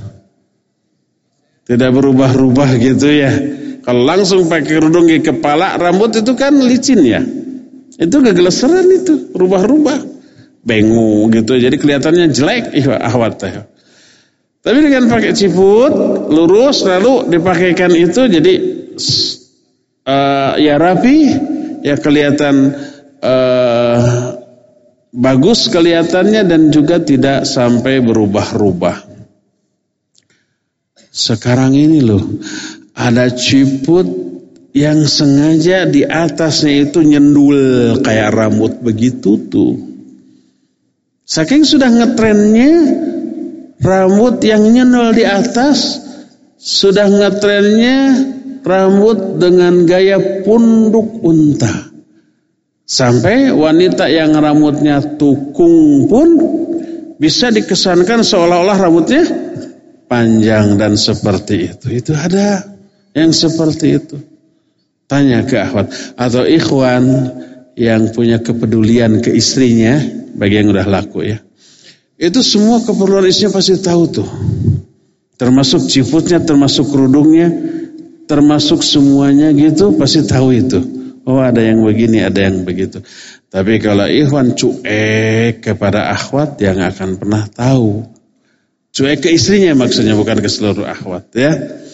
[SPEAKER 1] tidak berubah-ubah gitu ya. Kalau langsung pakai kerudung di kepala, rambut itu kan licin ya. Itu gegeleseran itu, rubah-rubah. Bengu gitu. Jadi kelihatannya jelek ih ahwat teh. Tapi dengan pakai ciput lurus lalu dipakaikan itu jadi uh, ya rapi, ya kelihatan uh, bagus kelihatannya dan juga tidak sampai berubah-ubah. Sekarang ini loh ada ciput yang sengaja di atasnya itu nyendul kayak rambut begitu tuh. Saking sudah ngetrennya rambut yang nyendul di atas, sudah ngetrennya rambut dengan gaya punduk unta. Sampai wanita yang rambutnya tukung pun bisa dikesankan seolah-olah rambutnya panjang dan seperti itu. Itu ada yang seperti itu. Tanya ke akhwat atau ikhwan yang punya kepedulian ke istrinya, bagi yang udah laku ya. Itu semua keperluan istrinya pasti tahu tuh. Termasuk ciputnya, termasuk kerudungnya, termasuk semuanya gitu, pasti tahu itu. Oh ada yang begini, ada yang begitu. Tapi kalau ikhwan cuek kepada akhwat, dia nggak akan pernah tahu. Cuek ke istrinya maksudnya, bukan ke seluruh akhwat ya.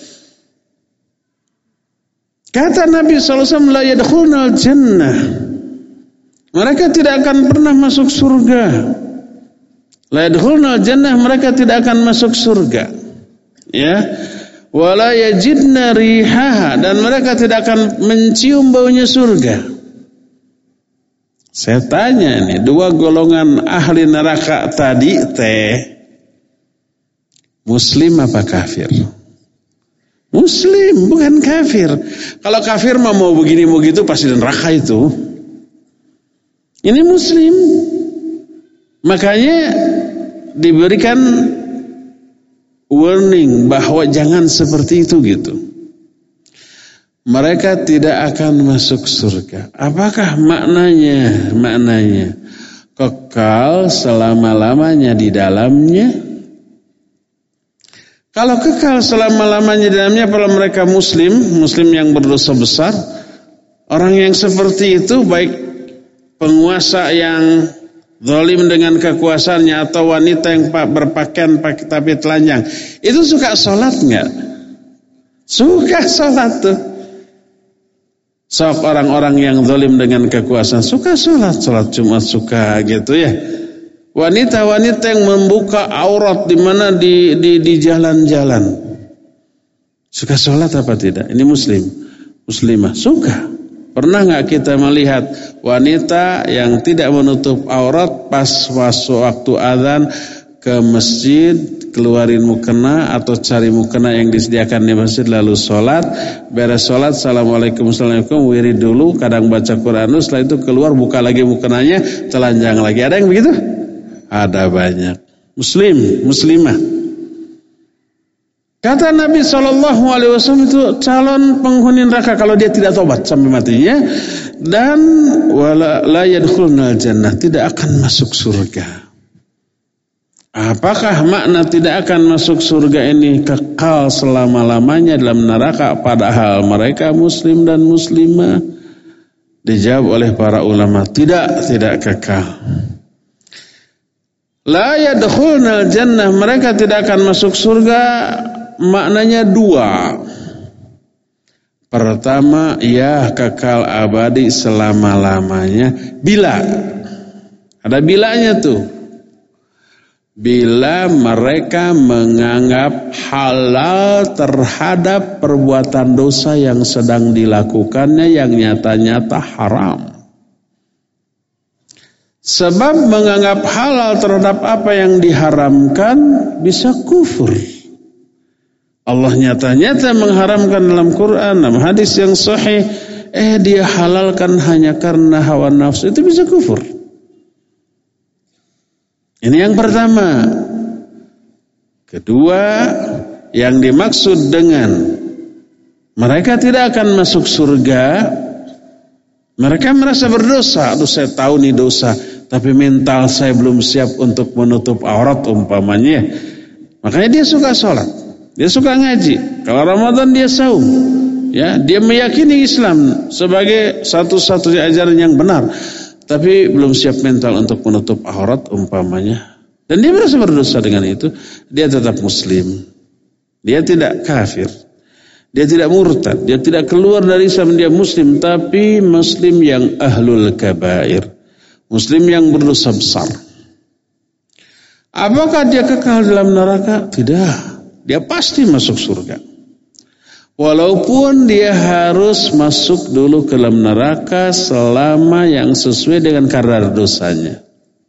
[SPEAKER 1] Kata Nabi shallallahu alaihi wasallam, la yadkhulnal jannah. Mereka tidak akan pernah masuk surga. La yadkhulnal jannah, mereka tidak akan masuk surga. Ya. Wala yajidna rihaha, dan mereka tidak akan mencium baunya surga. Saya tanya nih, dua golongan ahli neraka tadi teh muslim apa kafir? Muslim, bukan kafir. Kalau kafir mah mau begini mau gitu pasti neraka itu. Ini muslim. Makanya diberikan warning bahwa jangan seperti itu gitu. Mereka tidak akan masuk surga. Apakah maknanya? Maknanya kekal selama-lamanya di dalamnya. Kalau kekal selama-lamanya di dalamnya, kalau mereka muslim, muslim yang berdosa besar, orang yang seperti itu, baik penguasa yang zalim dengan kekuasaannya atau wanita yang berpakaian tapi telanjang, itu suka sholat nggak? Suka sholat tuh. Sok orang-orang yang zalim dengan kekuasaan suka sholat, sholat Jumat suka gitu ya. Wanita-wanita yang membuka aurat di mana di di di jalan-jalan. Suka sholat apa tidak? Ini muslim, muslimah suka. Pernah nggak kita melihat wanita yang tidak menutup aurat pas waktu azan ke masjid, keluarin mukena atau cari mukena yang disediakan di masjid lalu sholat, beres sholat assalamualaikum assalamualaikum wirid dulu, kadang baca Quran dulu, setelah itu keluar buka lagi mukenanya, telanjang lagi. Ada yang begitu? Ada banyak. Muslim, muslimah. Kata Nabi shallallahu alaihi wasallam itu calon penghuni neraka kalau dia tidak tobat sampai matinya, dan wala la yadkhulunal jannah, tidak akan masuk surga. Apakah makna tidak akan masuk surga ini kekal selama-lamanya dalam neraka padahal mereka muslim dan muslimah? Dijawab oleh para ulama, tidak, tidak kekal. La yadkhulunal jannah, mereka tidak akan masuk surga, maknanya dua. Pertama, ya kekal abadi selama-lamanya. Bila ada bilanya tuh. Bila mereka menganggap halal terhadap perbuatan dosa yang sedang dilakukannya yang nyata-nyata haram. Sebab menganggap halal terhadap apa yang diharamkan bisa kufur. Allah nyata-nyata mengharamkan dalam Quran, dalam hadis yang sahih, eh dia halalkan hanya karena hawa nafsu, itu bisa kufur. Ini yang pertama. Kedua, yang dimaksud dengan mereka tidak akan masuk surga, mereka merasa berdosa. Aduh saya tahu nih dosa, tapi mental saya belum siap untuk menutup aurat umpamanya. Makanya dia suka sholat, dia suka ngaji. Kalau Ramadan dia saum, ya, dia meyakini Islam sebagai satu-satunya ajaran yang benar, tapi belum siap mental untuk menutup aurat umpamanya. Dan dia merasa berdosa dengan itu, dia tetap muslim. Dia tidak kafir. Dia tidak murtad, dia tidak keluar dari Islam, dia muslim, tapi muslim yang ahlul kabair. Muslim yang berdosa besar. Apakah dia kekal dalam neraka? Tidak. Dia pasti masuk surga. Walaupun dia harus masuk dulu ke dalam neraka selama yang sesuai dengan kadar dosanya.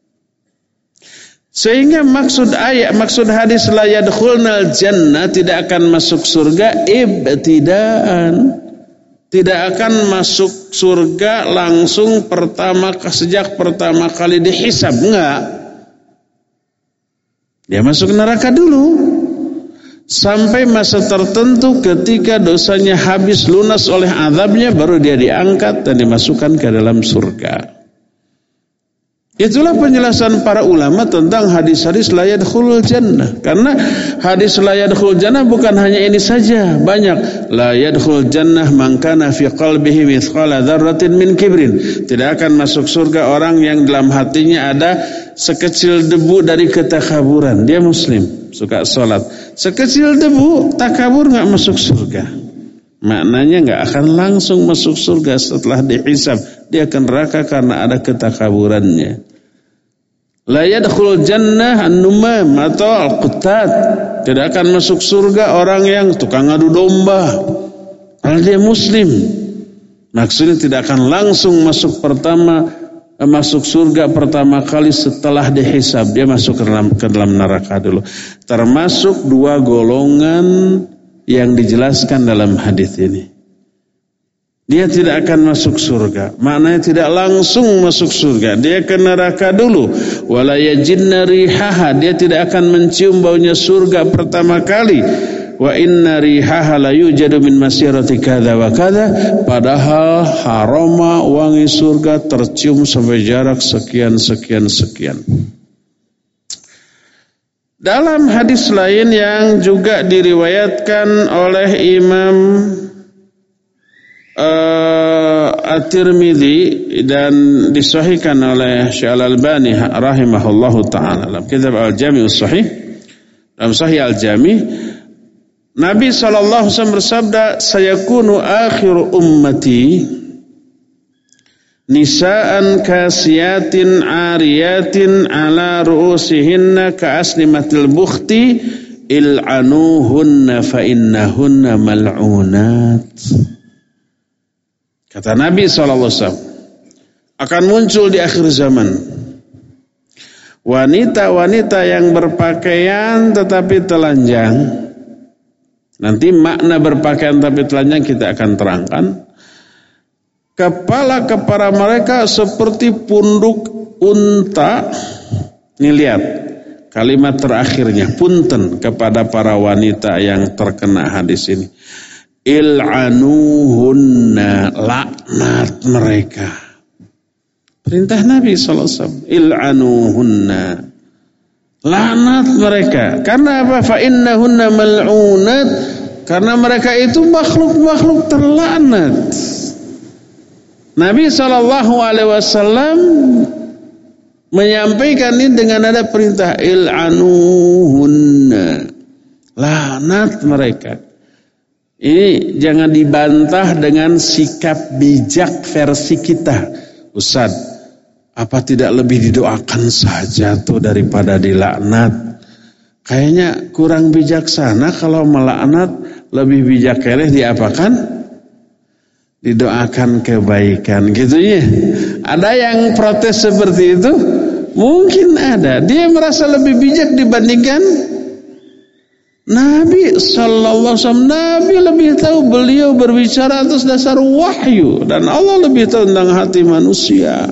[SPEAKER 1] Sehingga maksud ayat, maksud hadis la yadkhulnal jannah, tidak akan masuk surga ibtidaan. Tidak akan masuk surga langsung pertama sejak pertama kali dihisab, enggak. Dia masuk neraka dulu. sampai masa tertentu ketika dosanya habis lunas oleh azabnya baru dia diangkat dan dimasukkan ke dalam surga. Itulah penjelasan para ulama tentang hadis-hadis la yadkhulul jannah. Karena hadis la yadkhulul jannah bukan hanya ini saja, banyak. La yadkhulul jannah man kana fi qalbihi mithqala dzarratin min kibrin. Tidak akan masuk surga orang yang dalam hatinya ada sekecil debu dari ketakaburan. Dia muslim, suka salat. Sekecil debu, takabur enggak masuk surga. Maknanya enggak akan langsung masuk surga setelah dihisab. Dia akan neraka karena ada ketakaburannya. La yadkhulul jannah an-numam atau al-quttat. Tidak akan masuk surga orang yang tukang adu domba. Kalau dia muslim. Maksudnya tidak akan langsung masuk pertama masuk surga pertama kali setelah dihisab. Dia masuk ke dalam, ke dalam neraka dulu. Termasuk dua golongan yang dijelaskan dalam hadis ini. Dia tidak akan masuk surga. Maknanya tidak langsung masuk surga. Dia ke neraka dulu. Wala yajidna rihaha. Dia tidak akan mencium baunya surga pertama kali. Wa inna rihaha la yujadu min masirati kadza wa kadza. Padahal aroma wangi surga tercium sampai jarak sekian sekian sekian. Dalam hadis lain yang juga diriwayatkan oleh Imam Uh, At-Tirmidzi dan disahihkan oleh Syekh Al-Albani rahimahullahu taala dalam kitab Al-Jami'us Shahih, dalam Sahih Al-Jami, Nabi sallallahu alaihi wasallam bersabda, sayakunu akhiru ummati nisaan kasiyatin ariyatin ala ru'usihinna ka'asnimatil bukhti il'anuhunna fa innahunna mal'unat. Kata Nabi shallallahu alaihi wasallam, akan muncul di akhir zaman wanita-wanita yang berpakaian tetapi telanjang. Nanti makna berpakaian tetapi telanjang kita akan terangkan. Kepala-kepala mereka seperti punduk unta. Ini lihat kalimat terakhirnya, punten kepada para wanita yang terkena hadis ini. Il'anuhunna, laknat mereka. Perintah Nabi sallallahu alaihi wasallam, il'anuhunna, laknat mereka. Karena apa? Fa innahunna mal'unat, karena mereka itu makhluk-makhluk terlaknat. Nabi sallallahu alaihi wasallam menyampaikan ini dengan ada perintah il'anuhunna, laknat mereka. Ini jangan dibantah dengan sikap bijak versi kita. Ustaz, apa tidak lebih didoakan saja tuh daripada dilaknat? Kayaknya kurang bijaksana kalau melaknat, lebih bijak keleh diapakan? Didoakan kebaikan gitu ya. Ada yang protes seperti itu? Mungkin ada. Dia merasa lebih bijak dibandingkan Nabi sallallahu alaihi wasallam. Nabi lebih tahu, beliau berbicara atas dasar wahyu dan Allah lebih tahu tentang hati manusia.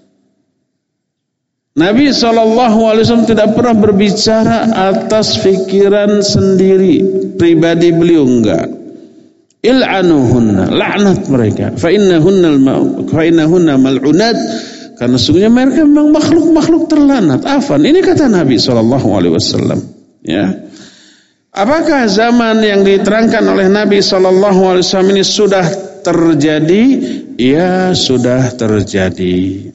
[SPEAKER 1] Nabi sallallahu alaihi wasallam tidak pernah berbicara atas pikiran sendiri, pribadi beliau enggak. Il'anuhunna, laknat mereka. Fa innahunna fa innahunna mal'unat, karena sungguhnya mereka memang makhluk-makhluk terlanat. Afan, ini kata Nabi sallallahu alaihi wasallam, ya. Apakah zaman yang diterangkan oleh Nabi sallallahu alaihi wasallam ini sudah terjadi? Ya, sudah terjadi.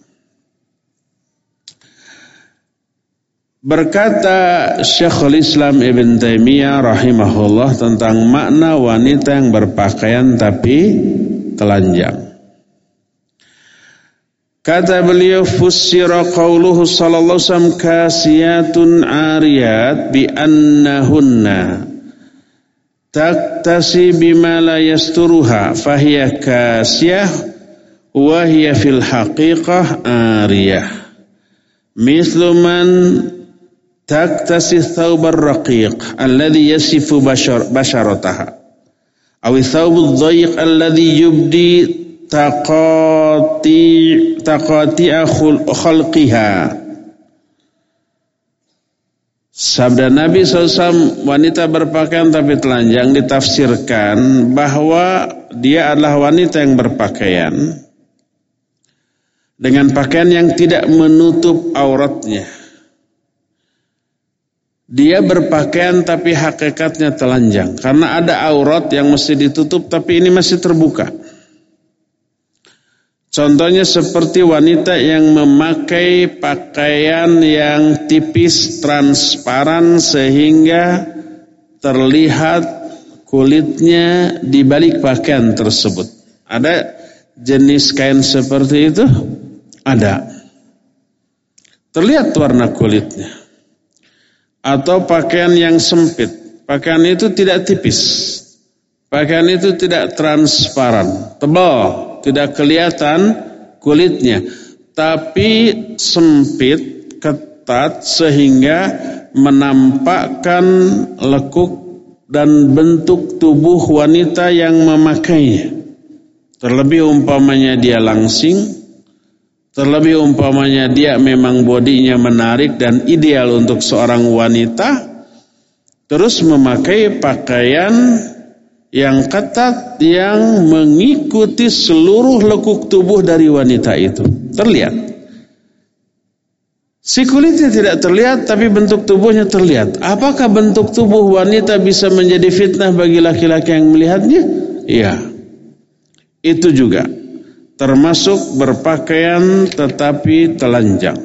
[SPEAKER 1] Berkata Syekhul Islam Ibn Taimiyah rahimahullah tentang makna wanita yang berpakaian tapi telanjang. Kata beliau, fussira qauluhu sallallahu alaihi wasallam kasiyatun ariyat bi annahunna taktasi bima la yasturuha fahiya kasiyah wa hiya fil haqiqah ariyah mithlu man taktasi thawbar raqiq alladhi yasifu bashar basharataha aw thawbud dhayiq alladhi yubdi taqati taqati'a khalqiha. Sabda Nabi shallallahu alaihi wasallam, wanita berpakaian tapi telanjang, ditafsirkan bahwa dia adalah wanita yang berpakaian dengan pakaian yang tidak menutup auratnya. Dia berpakaian tapi hakikatnya telanjang, karena ada aurat yang mesti ditutup tapi ini masih terbuka. Contohnya seperti wanita yang memakai pakaian yang tipis, transparan sehingga terlihat kulitnya di balik pakaian tersebut. Ada jenis kain seperti itu? Ada. Terlihat warna kulitnya. Atau pakaian yang sempit. Pakaian itu tidak tipis. Pakaian itu tidak transparan, tebal. Tidak kelihatan kulitnya, tapi sempit, ketat sehingga menampakkan lekuk dan bentuk tubuh wanita yang memakainya. Terlebih umpamanya dia langsing, terlebih umpamanya dia memang bodinya menarik dan ideal untuk seorang wanita, terus memakai pakaian yang ketat yang mengikuti seluruh lekuk tubuh dari wanita itu. Terlihat. Si kulitnya tidak terlihat tapi bentuk tubuhnya terlihat. Apakah bentuk tubuh wanita bisa menjadi fitnah bagi laki-laki yang melihatnya? Iya. Itu juga termasuk berpakaian tetapi telanjang.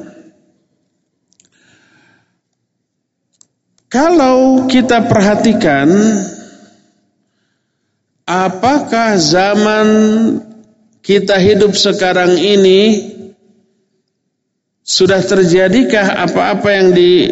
[SPEAKER 1] Kalau kita perhatikan, apakah zaman kita hidup sekarang ini sudah terjadikah apa-apa yang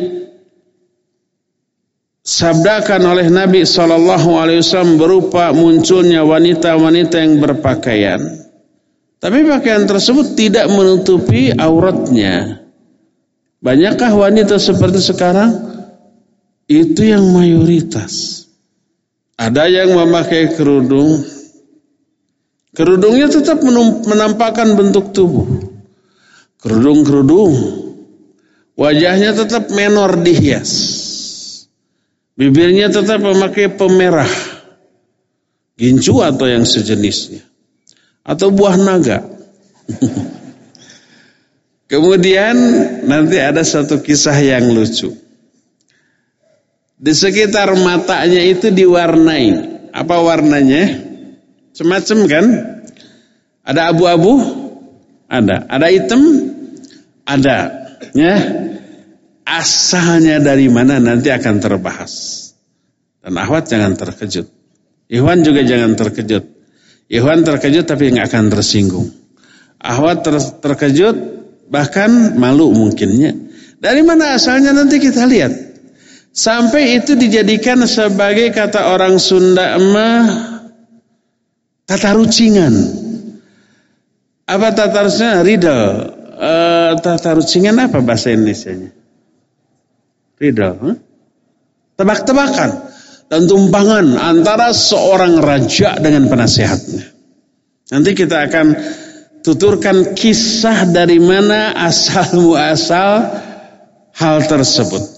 [SPEAKER 1] disabdakan oleh Nabi shallallahu alaihi wasallam berupa munculnya wanita-wanita yang berpakaian, tapi pakaian tersebut tidak menutupi auratnya? Banyakkah wanita seperti sekarang? Itu yang mayoritas. Ada yang memakai kerudung, kerudungnya tetap menampakkan bentuk tubuh. Kerudung-kerudung, wajahnya tetap menor dihias, bibirnya tetap memakai pemerah, gincu atau yang sejenisnya, atau buah naga. Kemudian nanti ada satu kisah yang lucu. Di sekitar matanya itu diwarnai. Apa warnanya? Semacam kan? Ada abu-abu? Ada. Ada hitam? Ada. Ya. Asalnya dari mana nanti akan terbahas. Dan akhwat jangan terkejut. Ikhwan juga jangan terkejut. Ikhwan terkejut tapi nggak akan tersinggung. Akhwat ter terkejut bahkan malu mungkinnya. Dari mana asalnya nanti kita lihat. Sampai itu dijadikan sebagai kata orang Sunda mah tata rucingan. Apa tata rucingan? Riddle. E, tata rucingan apa bahasa Indonesianya? Riddle. Huh? Tebak-tebakan dan tumpangan antara seorang raja dengan penasehatnya. Nanti kita akan tuturkan kisah dari mana asal muasal hal tersebut.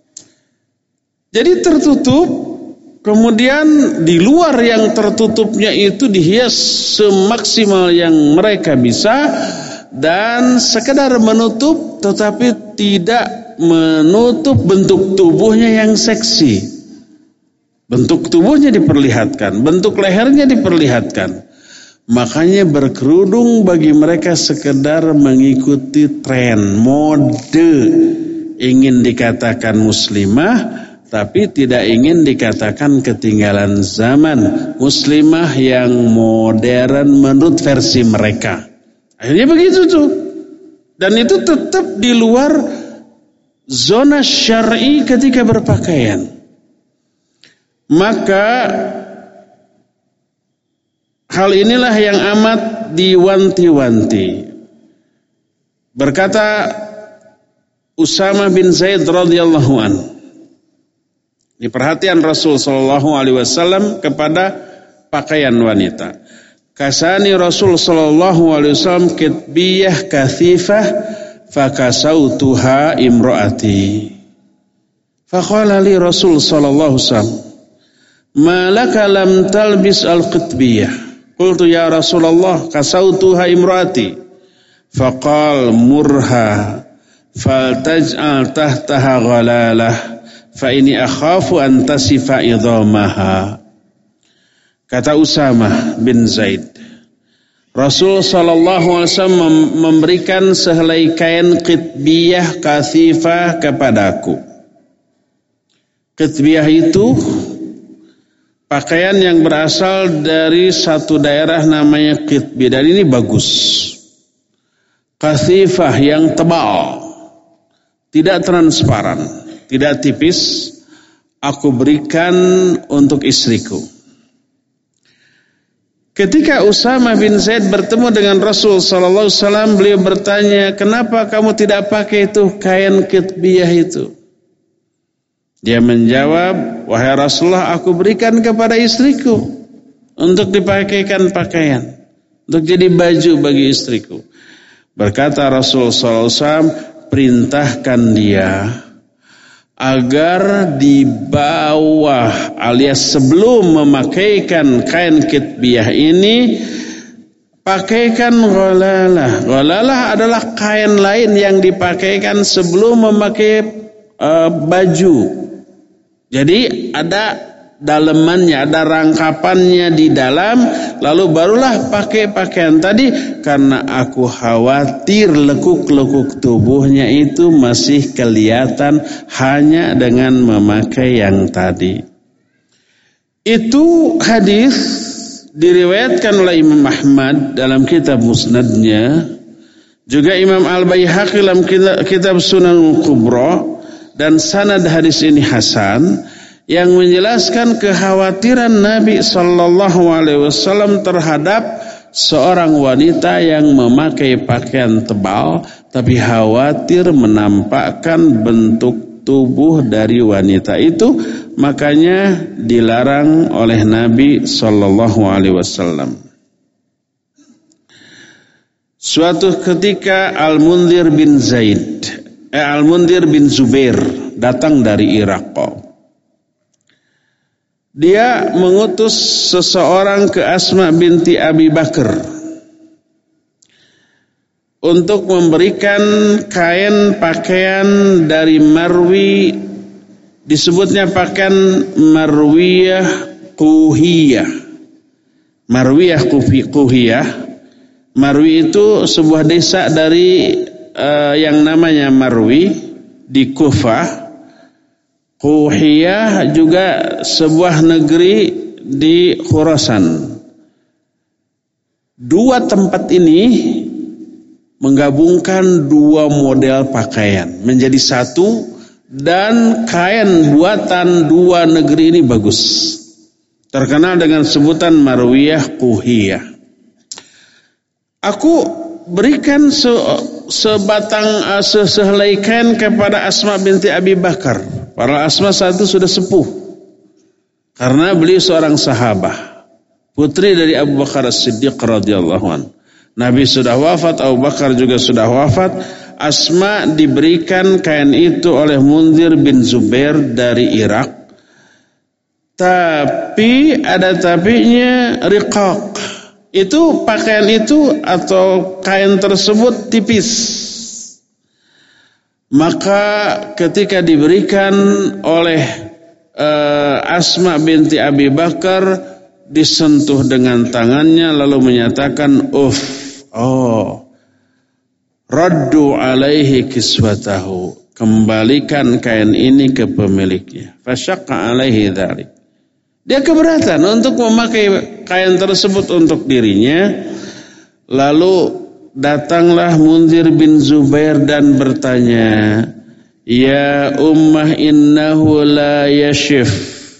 [SPEAKER 1] Jadi tertutup, kemudian di luar yang tertutupnya itu dihias semaksimal yang mereka bisa dan sekedar menutup tetapi tidak menutup bentuk tubuhnya yang seksi. Bentuk tubuhnya diperlihatkan, bentuk lehernya diperlihatkan. Makanya berkerudung bagi mereka sekedar mengikuti tren, mode, ingin dikatakan muslimah tapi tidak ingin dikatakan ketinggalan zaman, muslimah yang modern menurut versi mereka. Akhirnya begitu tuh. Dan itu tetap di luar zona syar'i ketika berpakaian. Maka hal inilah yang amat diwanti-wanti. Berkata Usama bin Zaid radhiyallahu anhu, ini perhatian Rasul sallallahu alaihi wasallam kepada pakaian wanita. Kasani Rasul sallallahu alaihi wasallam kitbiyah kathifah fakasautuha imraati Faqala li Rasul sallallahu alaihi wasallam, "Ma laka lam talbis al-qitbiyah?" Qultu ya Rasulullah, kasautuha imraati. Faqal murha faltaj'al tahtaha ghalalah fa inni akhafu an tasifa idhamaha. Kata Usamah bin Zaid, Rasul sallallahu alaihi wasallam memberikan sehelai kain qitbiyah kathifah kepadaku. Qitbiyah itu pakaian yang berasal dari satu daerah namanya Qitbi, dan ini bagus. Kathifah yang tebal, tidak transparan, tidak tipis, aku berikan untuk istriku. Ketika Usamah bin Zaid bertemu dengan Rasul sallallahu alaihi wasallam, beliau bertanya, "Kenapa kamu tidak pakai itu kain Qitbiyah itu?" Dia menjawab, "Wahai Rasulullah, aku berikan kepada istriku untuk dipakaikan pakaian, untuk jadi baju bagi istriku." Berkata Rasul sallallahu alaihi wasallam, "Perintahkan dia agar di bawah alias sebelum memakaikan kain Qitbiyah ini, pakaikan ghalalah." Ghalalah adalah kain lain yang dipakaikan sebelum memakai uh, baju. Jadi ada dalemannya, ada rangkapannya di dalam, lalu barulah pakai pakaian tadi, karena aku khawatir lekuk-lekuk tubuhnya itu masih kelihatan hanya dengan memakai yang tadi. Itu hadis diriwayatkan oleh Imam Ahmad dalam kitab Musnadnya, juga Imam Al-Baihaqi dalam kitab Sunan Kubra, dan sanad hadis ini hasan, yang menjelaskan kekhawatiran Nabi sallallahu alaihi wasallam terhadap seorang wanita yang memakai pakaian tebal tapi khawatir menampakkan bentuk tubuh dari wanita itu, makanya dilarang oleh Nabi sallallahu alaihi wasallam. Suatu ketika Al-Mundhir bin Zaid, eh, Al-Mundhir bin Zubair datang dari Irak. Dia mengutus seseorang ke Asma binti Abi Bakar untuk memberikan kain pakaian dari marwi, disebutnya pakaian marwiyah quhiyah. Marwiyah quhiyah, Marwi itu sebuah desa dari uh, yang namanya Marwi di Kufah. Quhiyah juga sebuah negeri di Khurasan. Dua tempat ini menggabungkan dua model pakaian menjadi satu, dan kain buatan dua negeri ini bagus, terkenal dengan sebutan Marwiyah Quhiyah. Aku berikan se sebatang uh, sehelai kain kepada Asma binti Abi Bakar. Para Asma saat itu sudah sepuh, karena beliau seorang sahabah, putri dari Abu Bakar As-Siddiq radhiyallahu anhu. Nabi sudah wafat, Abu Bakar juga sudah wafat. Asma diberikan kain itu oleh Mundhir bin Zubair dari Irak. Tapi ada tapinya, riqaq. Itu pakaian itu atau kain tersebut tipis. Maka ketika diberikan oleh uh, Asma binti Abi Bakar, disentuh dengan tangannya lalu menyatakan, "Uff, oh, raddu alaihi kiswatahu." Kembalikan kain ini ke pemiliknya. Fasyaqqa alaihi dzalik. Dia keberatan untuk memakai kain tersebut untuk dirinya. Lalu datanglah Mundhir bin Zubair dan bertanya, "Ya ummah, innahu la yashif."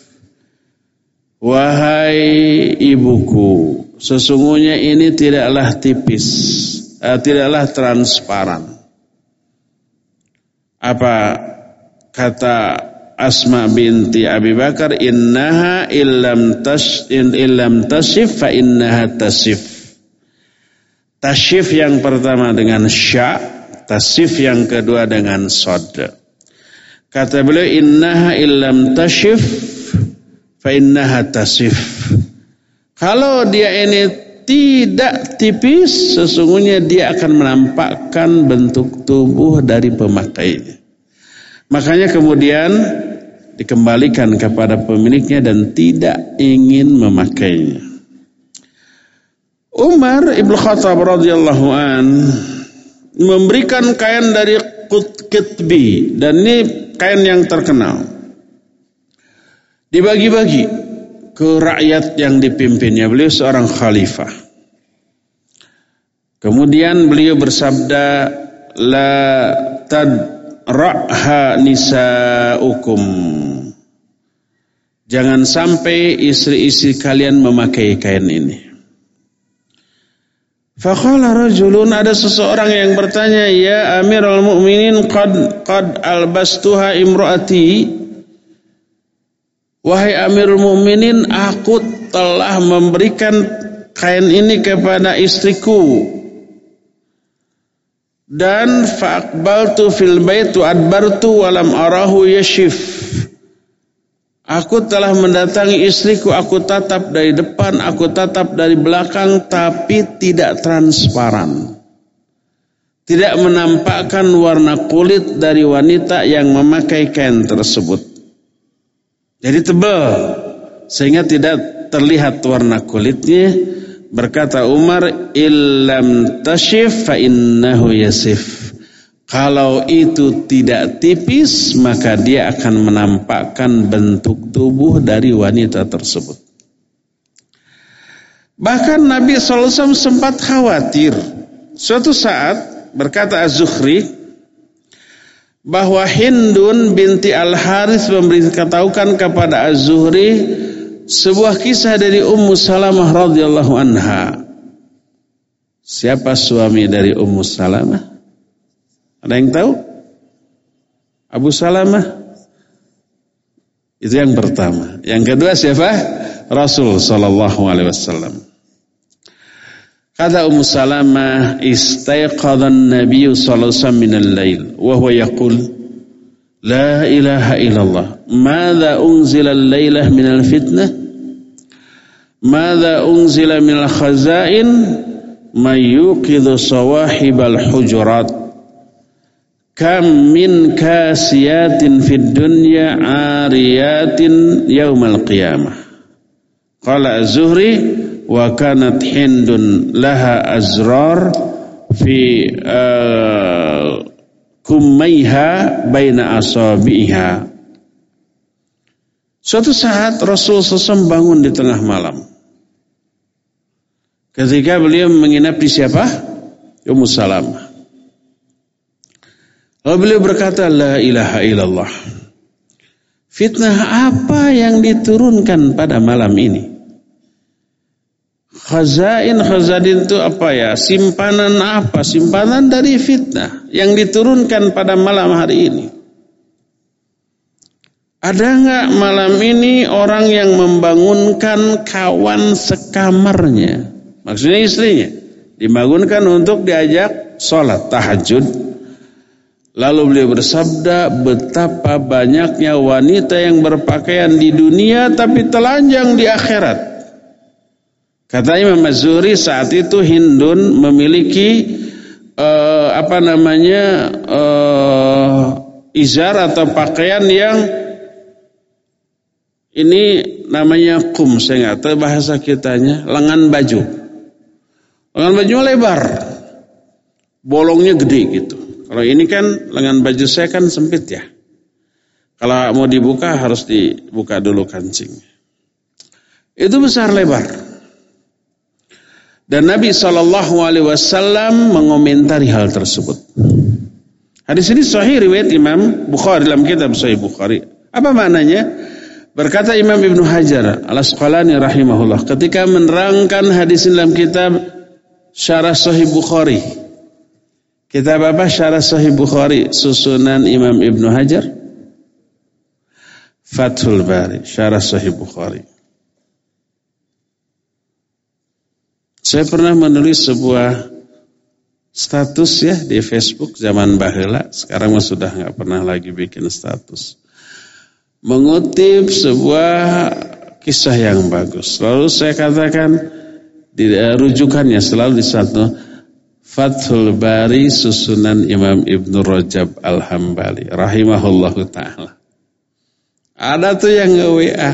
[SPEAKER 1] Wahai ibuku, sesungguhnya ini tidaklah tipis, eh, tidaklah transparan. Apa kata Asma binti Abi Bakar? "Innaha illam tash in illam tashif fa innaha tasif." Tasyif yang pertama dengan sya, tasif yang kedua dengan sod. Kata beliau, innaha illam tashif fa innaha tasif. Kalau dia ini tidak tipis, sesungguhnya dia akan menampakkan bentuk tubuh dari pemakainya. Makanya kemudian dikembalikan kepada pemiliknya dan tidak ingin memakainya. Umar Ibn Khattab radhiyallahu an memberikan kain dari Qutbi, dan ini kain yang terkenal. Dibagi-bagi ke rakyat yang dipimpinnya. Beliau seorang khalifah. Kemudian beliau bersabda, la tadra'ha nisa'ukum. Jangan sampai istri-istri kalian memakai kain ini. Faqala rajulun, ada seseorang yang bertanya, ya Amirul Mukminin, qad qad albastuha imraati. Wahai Amirul Mukminin, aku telah memberikan kain ini kepada istriku. Dan faqbaltu fil bait wa adbartu wa lam arahu yashif. Aku telah mendatangi istriku, aku tatap dari depan, aku tatap dari belakang, tapi tidak transparan. Tidak menampakkan warna kulit dari wanita yang memakai kain tersebut. Jadi tebal, sehingga tidak terlihat warna kulitnya. Berkata Umar, illam tashif fa innahu yasif. Kalau itu tidak tipis, maka dia akan menampakkan bentuk tubuh dari wanita tersebut. Bahkan Nabi shallallahu alaihi wasallam sempat khawatir. Suatu saat berkata Az-Zuhri bahwa Hindun binti Al-Harits memberitahukan kepada Az-Zuhri sebuah kisah dari Ummu Salamah radhiyallahu anha. Siapa suami dari Ummu Salamah? Ada yang tahu? Abu Salamah. Itu yang pertama. Yang kedua siapa? Rasul sallallahu alaihi wasallam. Kata Ummu Salamah, istayqadha an-nabiy sallallahu alaihi wasallam min al-lail wa huwa yaqul la ilaha illallah. Madza unzila al-lailah min al-fitnah? Madza unzila min al-khazain? May yuqidhu sawahib al-hujurat. Kam min kasiyatin fid dunya ariyatin yaumal qiyamah. Qala Az-Zuhri wa kanat Hindun laha azrar fi uh, kummaiha baina asabiha. Suatu saat Rasul shallallahu alaihi wasallam bangun di tengah malam. Ketika beliau menginap di siapa? Ummu Salamah. Lalu beliau berkata, la ilaha illallah. Fitnah apa yang diturunkan pada malam ini? Khazain, khazain itu apa ya? Simpanan apa? Simpanan dari fitnah yang diturunkan pada malam hari ini. Ada enggak malam ini orang yang membangunkan kawan sekamarnya? Maksudnya istrinya. Dibangunkan untuk diajak sholat tahajud. Lalu beliau bersabda, betapa banyaknya wanita yang berpakaian di dunia tapi telanjang di akhirat. Kata Imam Az-Zuhri, saat itu Hindun memiliki uh, apa namanya uh, izar atau pakaian yang ini namanya kum, saya nggak tahu bahasa kitanya, lengan baju. Lengan bajunya lebar, bolongnya gede gitu. Kalau ini kan lengan baju saya kan sempit ya. Kalau mau dibuka harus dibuka dulu kancingnya. Itu besar lebar. Dan Nabi shallallahu alaihi wasallam mengomentari hal tersebut. Hadis ini sahih riwayat Imam Bukhari dalam kitab Sahih Bukhari. Apa maknanya? Berkata Imam Ibnu Hajar Al-Asqalani rahimahullah ketika menerangkan hadis ini dalam kitab Syarah Sahih Bukhari. Kitab apa? Syarah Sahih Bukhari, susunan Imam Ibnu Hajar. Fathul Bari, Syarah Sahih Bukhari. Saya pernah menulis sebuah status ya di Facebook zaman baheula, sekarang mah sudah enggak pernah lagi bikin status. Mengutip sebuah kisah yang bagus. Lalu saya katakan di rujukannya selalu di satu Fathul Bari susunan Imam Ibnu Rajab Al-Hambali rahimahullahu taala. Ada tuh yang nge-W A.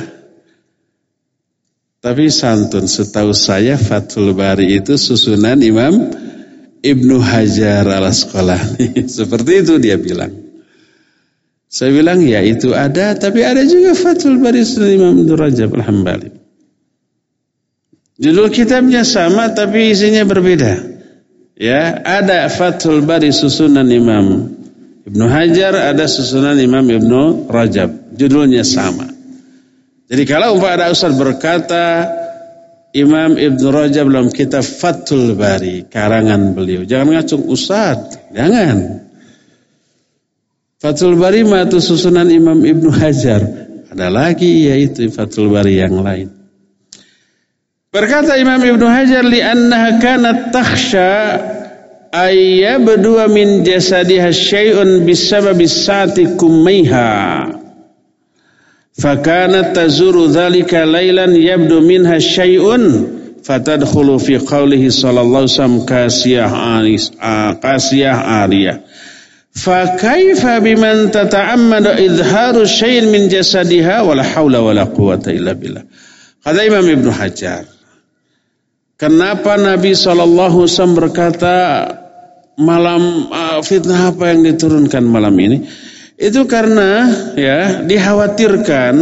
[SPEAKER 1] Tapi santun, setahu saya Fathul Bari itu susunan Imam Ibnu Hajar Al-Asqalani. Seperti itu dia bilang. Saya bilang ya itu ada, tapi ada juga Fathul Bari susunan Imam Ibnu Rajab Al-Hambali. Judul kitabnya sama tapi isinya berbeda. Ya, ada Fathul Bari susunan Imam Ibnu Hajar, ada susunan Imam Ibnu Rajab. Judulnya sama. Jadi kalau umpama ada ustaz berkata Imam Ibnu Rajab dalam kitab Fathul Bari karangan beliau, jangan ngacung ustaz, jangan. Fathul Bari matu susunan Imam Ibnu Hajar. Ada lagi yaitu Fathul Bari yang lain. Berkata Imam Ibnu Hajar, li'annaha kanat takhsha ayyabdua min jasadiha syai'un bisababi sa'ati kummaiha. Fakanat tazuru dhalika laylan yabdu minha syai'un fatadkhulu fi qawlihi sallallahu alaihi wasallam kasiyah anis kasiyah ariyah. Fa kaifa biman tata'ammadu idharu syai'in min jasadiha wala haula wala quwwata illa billah. Kata Imam Ibnu Hajar, kenapa Nabi shallallahu alaihi wasallam berkata malam uh, fitnah apa yang diturunkan malam ini? Itu karena ya dikhawatirkan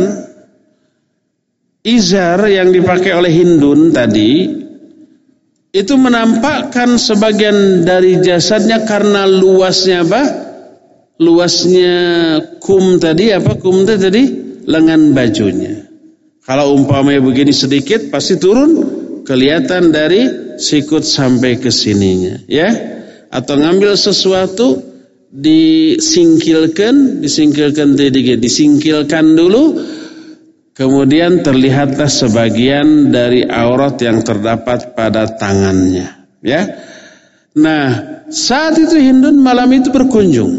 [SPEAKER 1] izar yang dipakai oleh Hindun tadi itu menampakkan sebagian dari jasadnya karena luasnya apa? Luasnya kum tadi apa? Kum tadi lengan bajunya. Kalau umpamanya begini sedikit pasti turun kelihatan dari sikut sampai ke sininya, ya. Atau ngambil sesuatu disingkilkan, disingkilkan tadi, disingkilkan dulu, kemudian terlihatlah sebagian dari aurat yang terdapat pada tangannya, ya. Nah, saat itu Hindun malam itu berkunjung.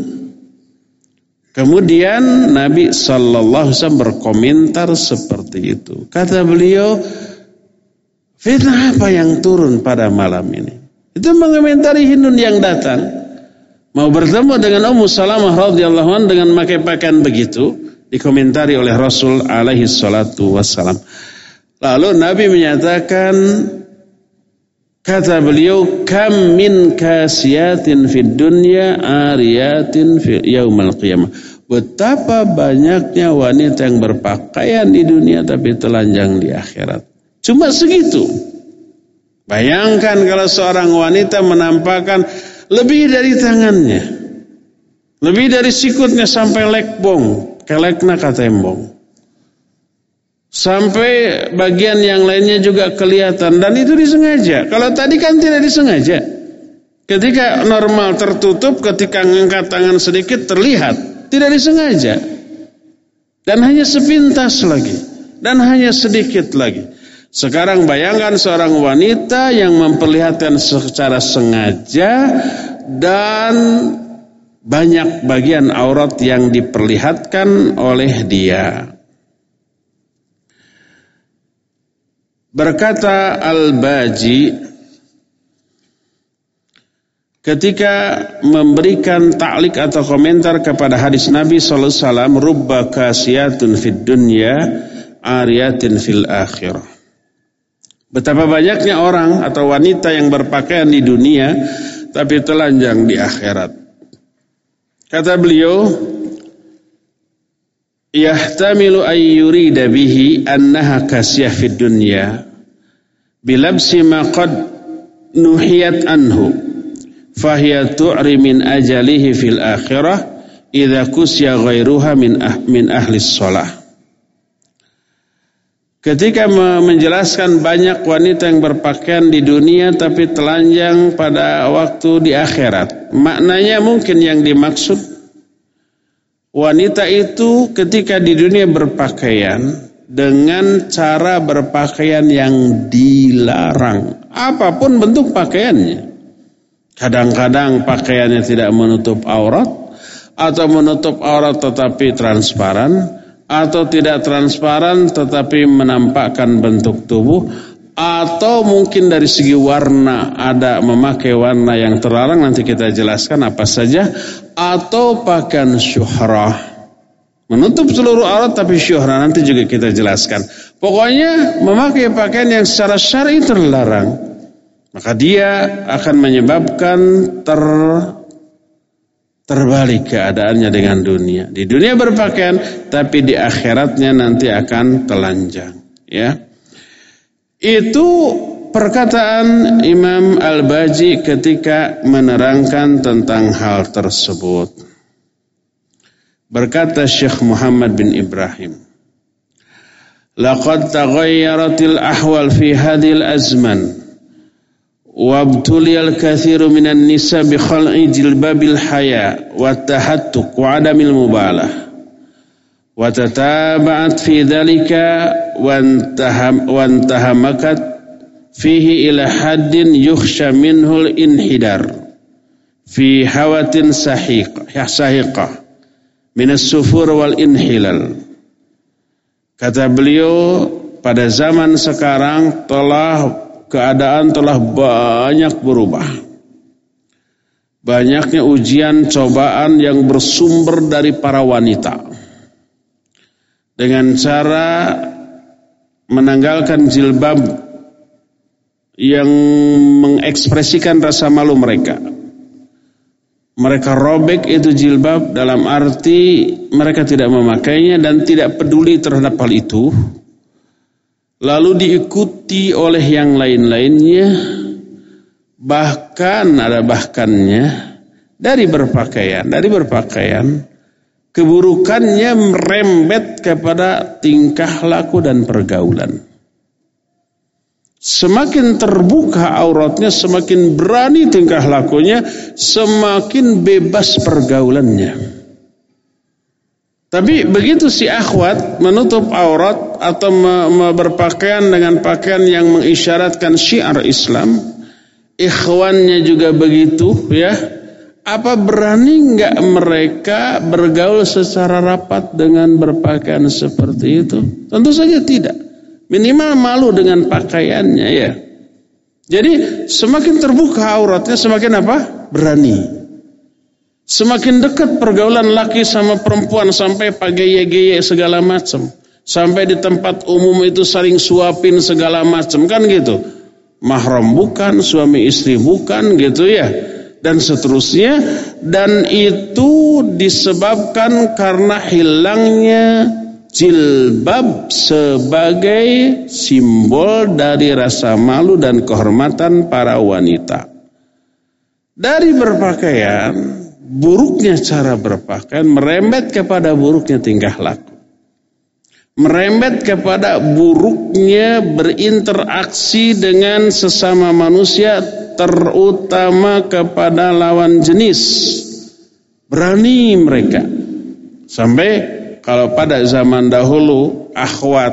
[SPEAKER 1] Kemudian Nabi sallallahu alaihi wasallam berkomentar seperti itu. Kata beliau, fitnah apa yang turun pada malam ini? Itu mengomentari Hindun yang datang mau bertemu dengan Ummu Salamah radhiyallahu anha dengan memakai pakaian begitu, dikomentari oleh Rasul alaihi salatu wassalam. Lalu Nabi menyatakan, kata beliau, kam min kasiyatin fid dunya ariyatin fi yaumal qiyamah. Betapa banyaknya wanita yang berpakaian di dunia tapi telanjang di akhirat. Cuma segitu. Bayangkan kalau seorang wanita menampakkan lebih dari tangannya, lebih dari sikutnya sampai lekbong, kelekna katembong, sampai bagian yang lainnya juga kelihatan, dan itu disengaja. Kalau tadi kan tidak disengaja. Ketika normal tertutup, ketika ngangkat tangan sedikit terlihat, tidak disengaja, dan hanya sepintas lagi, dan hanya sedikit lagi. Sekarang bayangkan seorang wanita yang memperlihatkan secara sengaja dan banyak bagian aurat yang diperlihatkan oleh dia. Berkata Al-Baji ketika memberikan ta'liq atau komentar kepada hadis Nabi sallallahu alaihi wasallam, rubba kasiyatun fid dunya ariyatin fil akhirah. Betapa banyaknya orang atau wanita yang berpakaian di dunia tapi telanjang di akhirat. Kata beliau, yahtamilu ay yurida bihi annaha kasiyah fid dunya bilabsi ma qad nuhiyat anhu fahiya tu'ri min ajalihi fil akhirah idza kusya ghairuha min ah, min ahli shalah. Ketika menjelaskan banyak wanita yang berpakaian di dunia tapi telanjang pada waktu di akhirat, maknanya mungkin yang dimaksud wanita itu ketika di dunia berpakaian dengan cara berpakaian yang dilarang, apapun bentuk pakaiannya. Kadang-kadang pakaiannya tidak menutup aurat, atau menutup aurat tetapi transparan, atau tidak transparan tetapi menampakkan bentuk tubuh, atau mungkin dari segi warna ada memakai warna yang terlarang, nanti kita jelaskan apa saja, atau pakaian syuhrah, menutup seluruh aurat tapi syuhrah, nanti juga kita jelaskan. Pokoknya memakai pakaian yang secara syar'i terlarang, maka dia akan menyebabkan ter terbalik keadaannya dengan dunia. Di dunia berpakaian, tapi di akhiratnya nanti akan telanjang. Ya, itu perkataan Imam Al-Baji ketika menerangkan tentang hal tersebut. Berkata Syekh Muhammad bin Ibrahim, laqad taghayyaratil ahwal fi hadhil azman wabtuliyal kathiru minan nisa bi khal'i jilbabil haya wa tahattuq wa adamil mubalah wa tataba'at fi dhalika wa antahamakat fihi ila haddin yukhsha minhul inhidar fi hawatin sahiqah sahiqah minas sufur wal inhilal. Kata beliau, pada zaman sekarang telah keadaan telah banyak berubah. Banyaknya ujian cobaan yang bersumber dari para wanita dengan cara menanggalkan jilbab yang mengekspresikan rasa malu mereka. Mereka robek itu jilbab dalam arti mereka tidak memakainya dan tidak peduli terhadap hal itu, lalu diikuti oleh yang lain-lainnya, bahkan ada bahkannya dari berpakaian, dari berpakaian keburukannya merembet kepada tingkah laku dan pergaulan. Semakin terbuka auratnya, semakin berani tingkah lakunya, semakin bebas pergaulannya. Tapi begitu si akhwat menutup aurat atau berpakaian dengan pakaian yang mengisyaratkan syiar Islam, ikhwannya juga begitu, ya. Apa berani enggak mereka bergaul secara rapat dengan berpakaian seperti itu? Tentu saja tidak. Minimal malu dengan pakaiannya, ya. Jadi semakin terbuka auratnya, semakin apa? Berani. Semakin dekat pergaulan laki sama perempuan sampai pageye-geye segala macam, sampai di tempat umum itu saling suapin segala macam, kan gitu. Mahram bukan, suami istri bukan, gitu ya, dan seterusnya. Dan itu disebabkan karena hilangnya jilbab sebagai simbol dari rasa malu dan kehormatan para wanita. Dari berpakaian, buruknya cara berpakaian merembet kepada buruknya tingkah laku, merembet kepada buruknya berinteraksi dengan sesama manusia, terutama kepada lawan jenis. Berani mereka sampai kalau pada zaman dahulu akhwat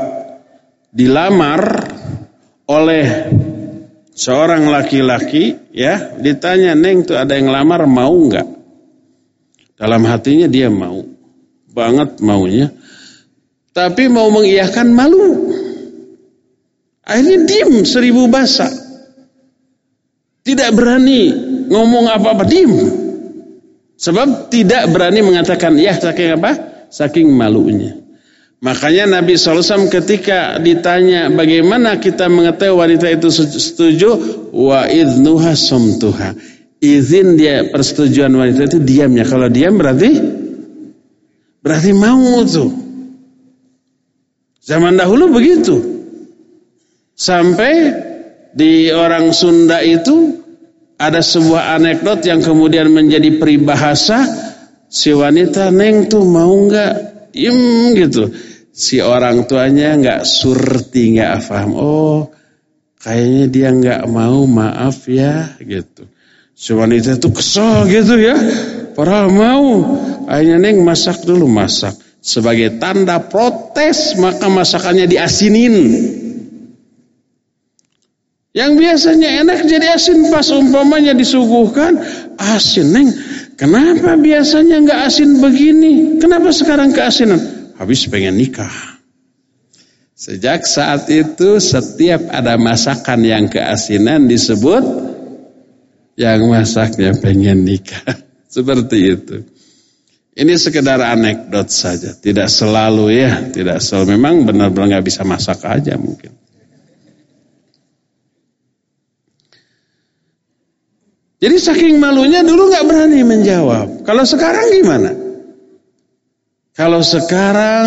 [SPEAKER 1] dilamar oleh seorang laki-laki, ya, ditanya, "Neng, tuh ada yang lamar, mau enggak?" Dalam hatinya dia mau, banget maunya. Tapi mau mengiyakan malu. Akhirnya diem seribu bahasa. Tidak berani ngomong apa-apa, diem. Sebab tidak berani mengatakan ya, saking apa? Saking malunya. Makanya Nabi shallallahu alaihi wasallam ketika ditanya bagaimana kita mengetahui wanita itu setuju, wa idnuha sumtuha. Izin dia, persetujuan wanita itu diamnya. Kalau diam berarti berarti mau tuh. Zaman dahulu begitu. Sampai di orang Sunda itu ada sebuah anekdot yang kemudian menjadi peribahasa. Si wanita, "Neng tuh mau enggak?" Diem gitu. Si orang tuanya enggak surti, enggak paham. Oh, kayaknya dia enggak mau, maaf ya, gitu. Si wanita itu kesel gitu ya, padahal mau. Akhirnya, "Neng masak dulu." Masak. Sebagai tanda protes, maka masakannya diasinin. Yang biasanya enak jadi asin, pas umpamanya disuguhkan asin. Neng, kenapa biasanya nggak asin begini? Kenapa sekarang keasinan? Habis pengen nikah. Sejak saat itu setiap ada masakan yang keasinan disebut yang masaknya pengen nikah. Seperti itu. Ini sekedar anekdot saja, tidak selalu ya, tidak selalu. Memang benar-benar nggak bisa masak aja mungkin. Jadi saking malunya dulu nggak berani menjawab. Kalau sekarang gimana? Kalau sekarang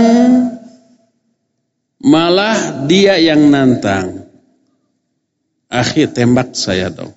[SPEAKER 1] malah dia yang nantang. Akhi, tembak saya dong.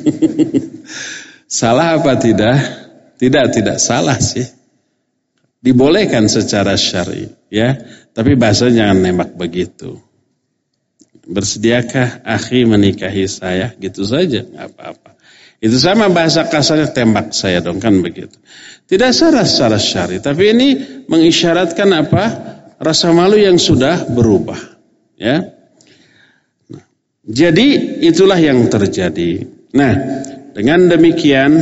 [SPEAKER 1] Salah apa tidak? Tidak, tidak salah sih. Dibolehkan secara syar'i, ya. Tapi bahasanya jangan nembak begitu. Bersediakah akhi menikahi saya? Gitu saja, nggak apa-apa. Itu sama bahasa kasarnya, tembak saya dong, kan begitu. Tidak salah secara syar'i, tapi ini mengisyaratkan apa? Rasa malu yang sudah berubah, ya. Nah, jadi itulah yang terjadi. Nah, dengan demikian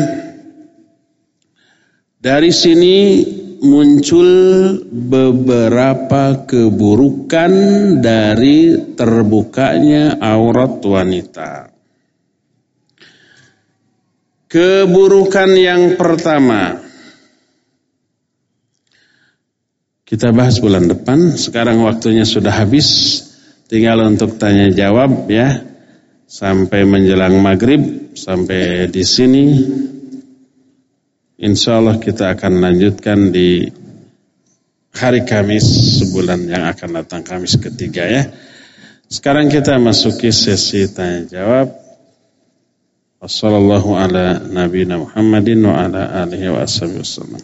[SPEAKER 1] dari sini muncul beberapa keburukan dari terbukanya aurat wanita. Keburukan yang pertama kita bahas bulan depan. Sekarang waktunya sudah habis, tinggal untuk tanya jawab ya, sampai menjelang maghrib. Sampai di sini insya Allah kita akan lanjutkan di hari Kamis sebulan yang akan datang, Kamis ketiga ya. Sekarang kita masuki sesi tanya jawab. Wassallallahu ala nabiyina Muhammadin wa ala alihi wa ashabihi wasallam.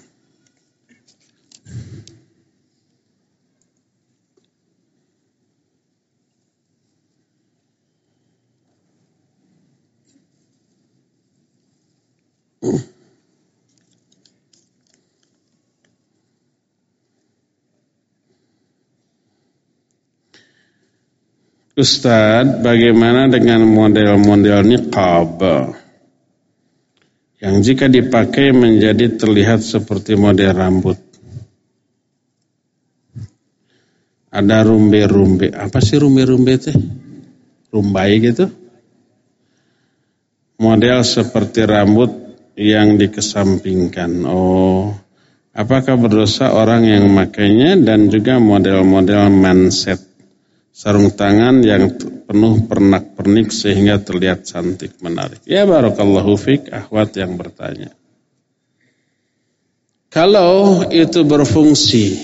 [SPEAKER 1] Ustadz, bagaimana dengan model-model niqab yang jika dipakai menjadi terlihat seperti model rambut? Ada rumbe-rumbe. Apa sih rumbe-rumbe itu? Rumbai gitu? Model seperti rambut yang dikesampingkan. Oh, apakah berdosa orang yang memakainya? Dan juga model-model manset, sarung tangan yang penuh pernak-pernik sehingga terlihat cantik menarik. Ya barakallahu fik, akhwat yang bertanya. Kalau itu berfungsi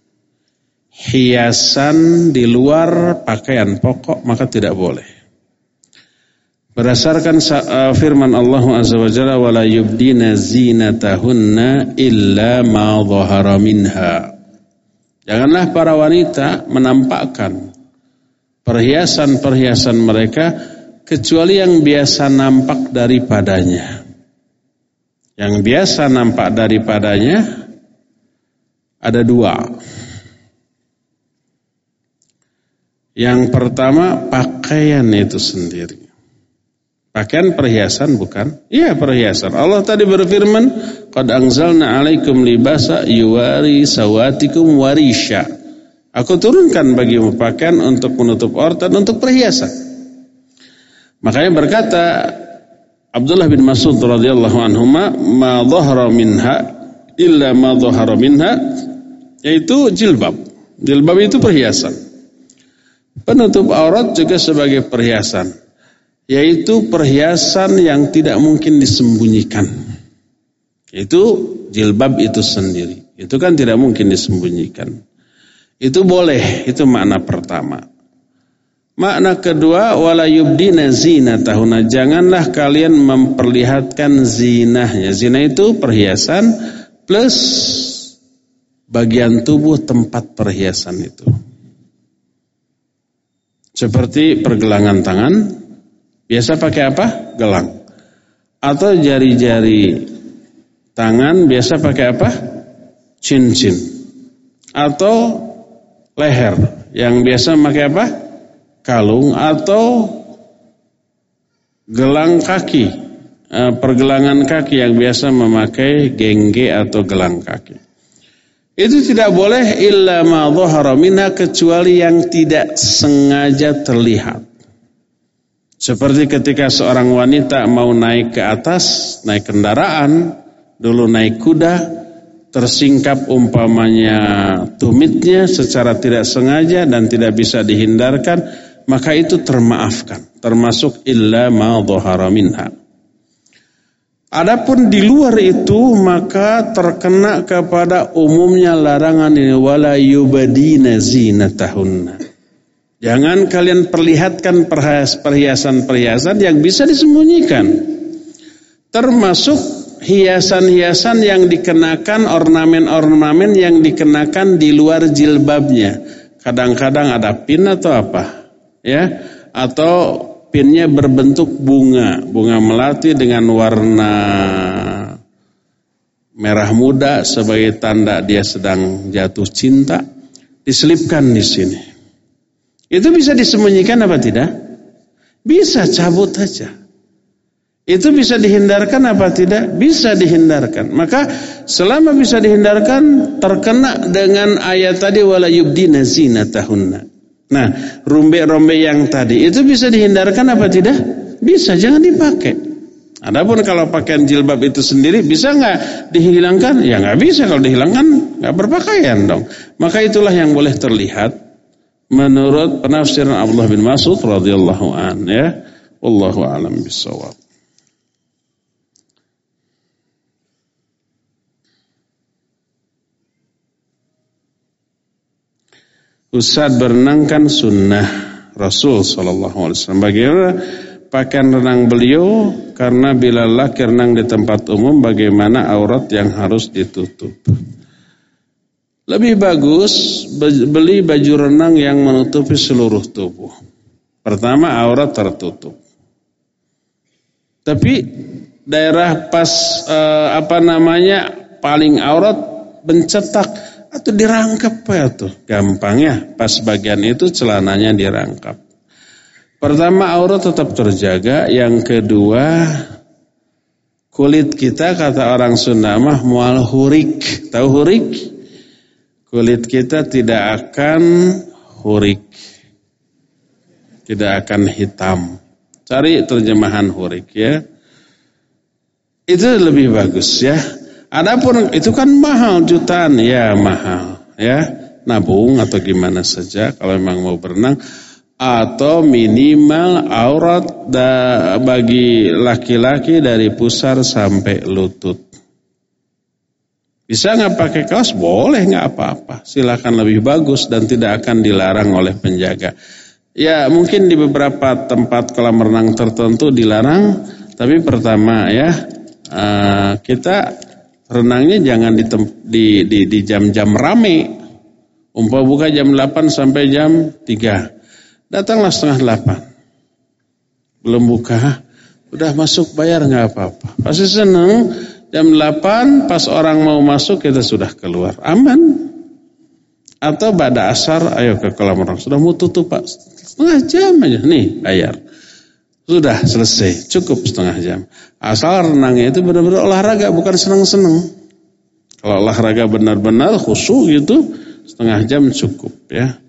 [SPEAKER 1] hiasan di luar pakaian pokok, maka tidak boleh. Berdasarkan firman Allah Azza wa Jalla, wala yubdina zinatahunna illa ma dhahara minha. Janganlah para wanita menampakkan perhiasan-perhiasan mereka kecuali yang biasa nampak daripadanya. Yang biasa nampak daripadanya ada dua. Yang pertama, pakaian itu sendiri. Pakaian perhiasan bukan? Iya, perhiasan. Allah tadi berfirman, qad anzalna 'alaikum libasa yuwari sawatikum warisha. Aku turunkan bagimu pakaian untuk menutup aurat dan untuk perhiasan. Makanya berkata Abdullah bin Mas'ud radhiyallahu anhu, ma dhahara minha illa ma dhahara minha, yaitu jilbab. Jilbab itu perhiasan. Penutup aurat juga sebagai perhiasan, yaitu perhiasan yang tidak mungkin disembunyikan. Itu jilbab itu sendiri. Itu kan tidak mungkin disembunyikan. Itu boleh, itu makna pertama. Makna kedua, wala yubdina zinatahunna, janganlah kalian memperlihatkan zinahnya. Zina itu perhiasan plus bagian tubuh tempat perhiasan itu. Seperti pergelangan tangan, biasa pakai apa? Gelang. Atau jari-jari tangan biasa pakai apa? Cincin. Atau leher yang biasa pakai apa? Kalung. Atau gelang kaki, pergelangan kaki yang biasa memakai gengge atau gelang kaki. Itu tidak boleh illa ma dhahara minha, kecuali yang tidak sengaja terlihat. Seperti ketika seorang wanita mau naik ke atas, naik kendaraan, dulu naik kuda, tersingkap umpamanya tumitnya secara tidak sengaja dan tidak bisa dihindarkan, maka itu termaafkan, termasuk illa ma dhahara minha. Adapun di luar itu maka terkena kepada umumnya larangan ini, wala yubadina zinatahunna. Jangan kalian perlihatkan perhiasan-perhiasan yang bisa disembunyikan. Termasuk hiasan-hiasan yang dikenakan, ornamen-ornamen yang dikenakan di luar jilbabnya. Kadang-kadang ada pin atau apa, ya, atau pinnya berbentuk bunga, bunga melati dengan warna merah muda sebagai tanda dia sedang jatuh cinta, diselipkan di sini. Itu bisa disembunyikan apa tidak? Bisa, cabut aja. Itu bisa dihindarkan apa tidak? Bisa dihindarkan. Maka selama bisa dihindarkan, terkena dengan ayat tadi wala yubdina zinatahunna. Nah, rombe-rombe yang tadi itu bisa dihindarkan apa tidak? Bisa, jangan dipakai. Adapun kalau pakaian jilbab itu sendiri bisa nggak dihilangkan? Ya nggak bisa, kalau dihilangkan nggak berpakaian dong. Maka itulah yang boleh terlihat menurut penafsiran Abdullah bin Mas'ud radhiyallahu an, ya. Wallahu a'lam bishawab. Ustaz, berenang kan sunnah Rasul sallallahu alaihi wasallam. Bagaimana pakaian renang beliau? Karena bila laki renang di tempat umum, bagaimana aurat yang harus ditutup? Lebih bagus beli baju renang yang menutupi seluruh tubuh. Pertama, aurat tertutup. Tapi daerah pas eh, apa namanya paling aurat mencetak atau dirangkap ya tuh, gampangnya pas bagian itu celananya dirangkap. Pertama, aurat tetap terjaga. Yang kedua, kulit kita kata orang Sunda mah mual hurik. Tahu hurik? Kulit kita tidak akan hurik, tidak akan hitam. Cari terjemahan hurik ya. Itu lebih bagus ya. Adapun itu kan mahal, jutaan, ya mahal, ya nabung atau gimana saja kalau memang mau berenang, atau minimal aurat da, bagi laki-laki dari pusar sampai lutut. Bisa nggak pakai kaos? Boleh, nggak apa-apa. Silakan, lebih bagus dan tidak akan dilarang oleh penjaga. Ya mungkin di beberapa tempat kolam renang tertentu dilarang, tapi pertama ya uh, kita renangnya jangan di, di, di, di jam-jam rame. Umpama buka jam delapan sampai jam tiga. Datanglah setengah delapan. Belum buka, udah masuk bayar nggak apa-apa. Pasti seneng. Jam delapan pas orang mau masuk kita sudah keluar. Aman. Atau pada asar ayo ke kolam renang. Sudah mau tutup Pak. Setengah jam aja. Nih bayar. Sudah selesai, cukup setengah jam. Asal renangnya itu benar-benar olahraga, bukan senang-senang. Kalau olahraga benar-benar khusyuk gitu, setengah jam cukup ya.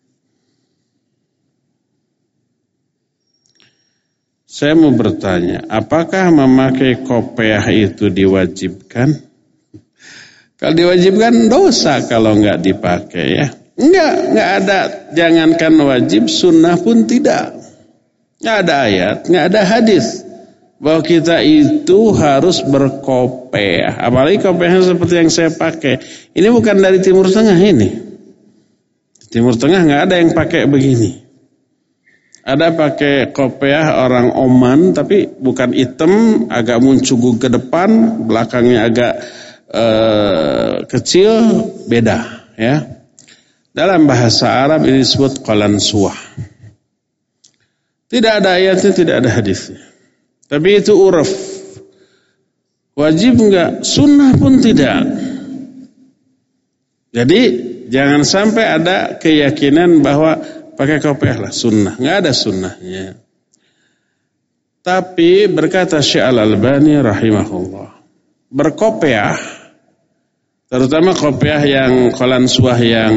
[SPEAKER 1] Saya mau bertanya, apakah memakai kopiah itu diwajibkan? Kalau diwajibkan dosa kalau nggak dipakai ya. Enggak, enggak ada. Jangankan wajib, sunnah pun tidak. Nggak ada ayat, nggak ada hadis bahwa kita itu harus berkopiah. Apalagi kopiahnya seperti yang saya pakai. Ini bukan dari Timur Tengah ini. Timur Tengah nggak ada yang pakai begini. Ada pakai kopiah orang Oman, tapi bukan hitam, agak muncul ke depan, belakangnya agak eh, kecil, beda. Ya. Dalam bahasa Arab ini disebut qalansuah. Tidak ada ayatnya, tidak ada hadisnya. Tapi itu uraf. Wajib enggak? Sunnah pun tidak. Jadi jangan sampai ada keyakinan bahwa pakai kopiah lah sunnah. Enggak ada sunnahnya. Tapi berkata Syekh Al-Albani rahimahullah, berkopiah, terutama kopiah yang qalansuah yang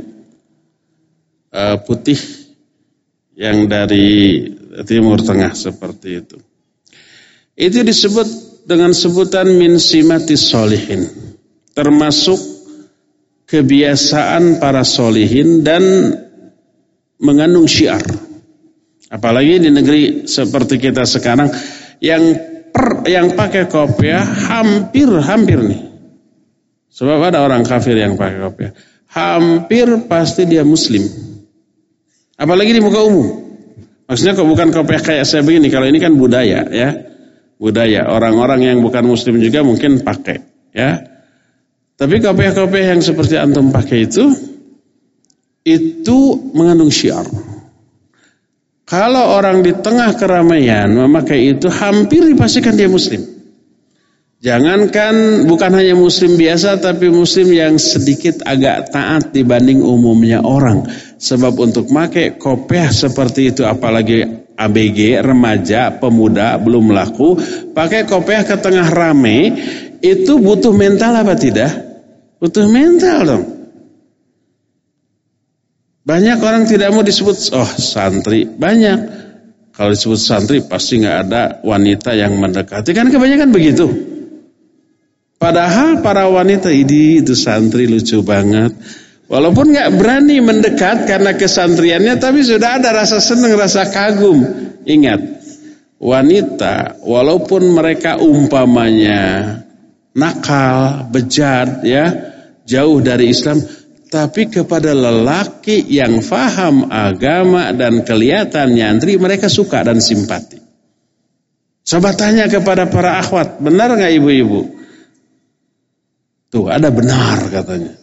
[SPEAKER 1] uh, putih, yang dari Timur Tengah seperti itu, itu disebut dengan sebutan min simatis solihin, termasuk kebiasaan para solihin dan mengandung syiar. Apalagi di negeri seperti kita sekarang yang per, yang pakai kopiah hampir-hampir nih. Sebab ada orang kafir yang pakai kopiah. Hampir pasti dia muslim. Apalagi di muka umum. Maksudnya kok bukan kopiah kayak saya begini. Kalau ini kan budaya ya. Budaya. Orang-orang yang bukan muslim juga mungkin pakai ya. Tapi kopiah-kopiah yang seperti antum pakai itu itu mengandung syiar. Kalau orang di tengah keramaian memakai itu hampir dipastikan dia muslim. Jangankan bukan hanya muslim biasa, tapi muslim yang sedikit agak taat dibanding umumnya orang. Sebab untuk pakai kopiah seperti itu, apalagi A B G, remaja, pemuda, belum laku, pakai kopiah ke tengah rame, itu butuh mental apa tidak? Butuh mental dong. Banyak orang tidak mau disebut oh santri, banyak. Kalau disebut santri pasti nggak ada wanita yang mendekati, kan kebanyakan begitu. Padahal para wanita ini itu santri lucu banget. Walaupun nggak berani mendekat karena kesantriannya, tapi sudah ada rasa senang, rasa kagum. Ingat, wanita walaupun mereka umpamanya nakal, bejat, ya jauh dari Islam, tapi kepada lelaki yang faham agama dan kelihatan nyantri, mereka suka dan simpati. Coba tanya kepada para akhwat, benar nggak ibu-ibu? Tuh ada benar katanya.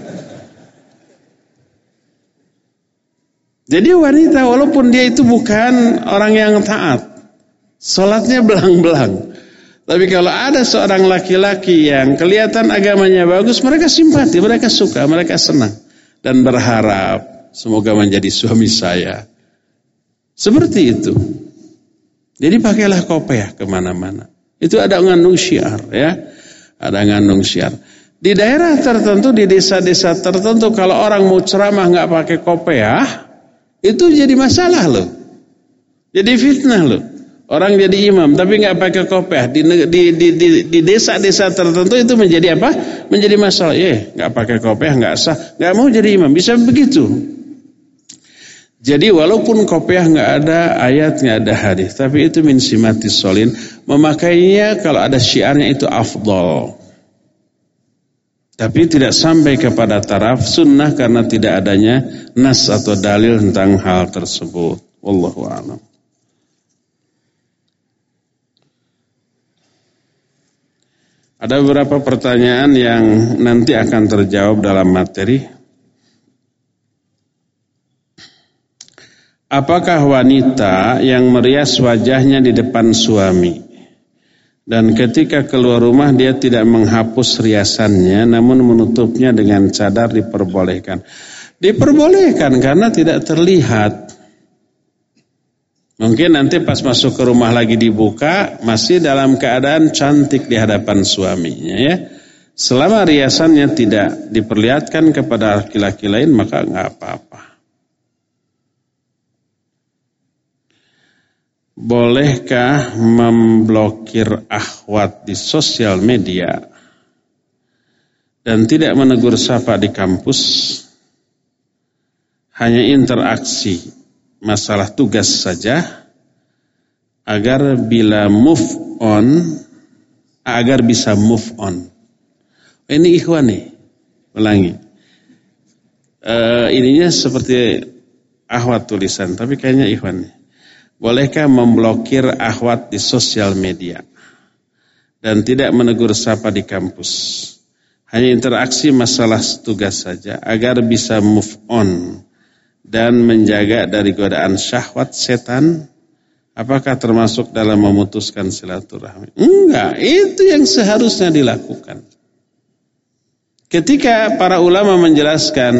[SPEAKER 1] Jadi wanita walaupun dia itu bukan orang yang taat, sholatnya belang-belang, tapi kalau ada seorang laki-laki yang kelihatan agamanya bagus, mereka simpati, mereka suka, mereka senang. Dan berharap, semoga menjadi suami saya. Seperti itu. Jadi pakailah kopiah kemana-mana. Itu ada ngandung syiar, ya. Ada ngandung syiar. Di daerah tertentu, di desa-desa tertentu, kalau orang mau ceramah nggak pakai kopiah, itu jadi masalah loh. Jadi fitnah loh. Orang jadi imam tapi nggak pakai kopiah di di di di, di desa-desa tertentu itu menjadi apa? Menjadi masalah. Eh, nggak pakai kopiah nggak sah, nggak mau jadi imam. Bisa begitu. Jadi walaupun kopiah nggak ada ayat, nggak ada hadis, tapi itu min simatis solin. Memakainya kalau ada syiarnya itu afdol. Tapi tidak sampai kepada taraf sunnah karena tidak adanya nas atau dalil tentang hal tersebut. Wallahu a'lam. Ada beberapa pertanyaan yang nanti akan terjawab dalam materi. Apakah wanita yang merias wajahnya di depan suami dan ketika keluar rumah dia tidak menghapus riasannya namun menutupnya dengan cadar diperbolehkan? Diperbolehkan karena tidak terlihat. Mungkin nanti pas masuk ke rumah lagi dibuka, masih dalam keadaan cantik di hadapan suaminya ya. Selama riasannya tidak diperlihatkan kepada laki-laki lain, maka enggak apa-apa. Bolehkah memblokir akhwat di sosial media dan tidak menegur sapa di kampus? Hanya interaksi masalah tugas saja agar bila move on agar bisa move on. Ini ikhwan nih, ulangi. Uh, ininya seperti akhwat tulisan, tapi kayaknya ikhwan nih. Bolehkah memblokir akhwat di sosial media dan tidak menegur sapa di kampus? Hanya interaksi masalah tugas saja agar bisa move on dan menjaga dari godaan syahwat setan. Apakah termasuk dalam memutuskan silaturahmi? Enggak, itu yang seharusnya dilakukan. Ketika para ulama menjelaskan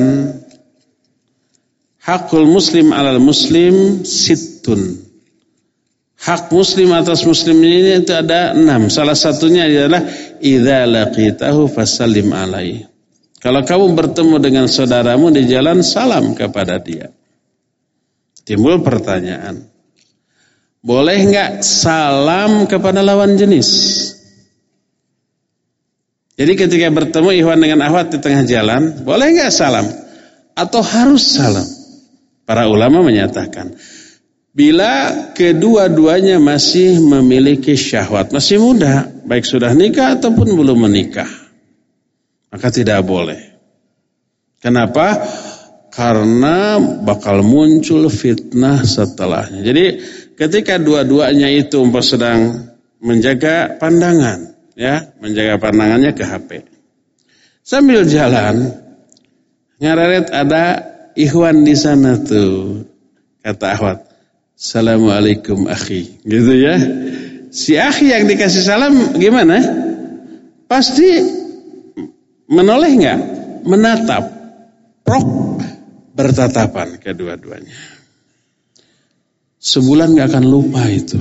[SPEAKER 1] hakul muslim alal muslim sittun, Hak muslim atas muslim ini itu ada enam. Salah satunya adalah idza laqitahu fasallim alaihi. Kalau kamu bertemu dengan saudaramu di jalan, salam kepada dia. Timbul pertanyaan, boleh enggak salam kepada lawan jenis? Jadi ketika bertemu ikhwan dengan akhwat di tengah jalan, boleh enggak salam? Atau harus salam? Para ulama menyatakan, bila kedua-duanya masih memiliki syahwat, masih muda, baik sudah nikah ataupun belum menikah, maka tidak boleh. Kenapa? Karena bakal muncul fitnah setelahnya. Jadi ketika dua-duanya itu umpama sedang menjaga pandangan, ya, menjaga pandangannya ke H P. Sambil jalan, ngareret ada ikhwan di sana tuh, kata akhwat, Assalamualaikum akhi, gitu ya. Si akhi yang dikasih salam gimana? Pasti menoleh enggak? Menatap. Prok, bertatapan kedua-duanya. Sebulan enggak akan lupa itu.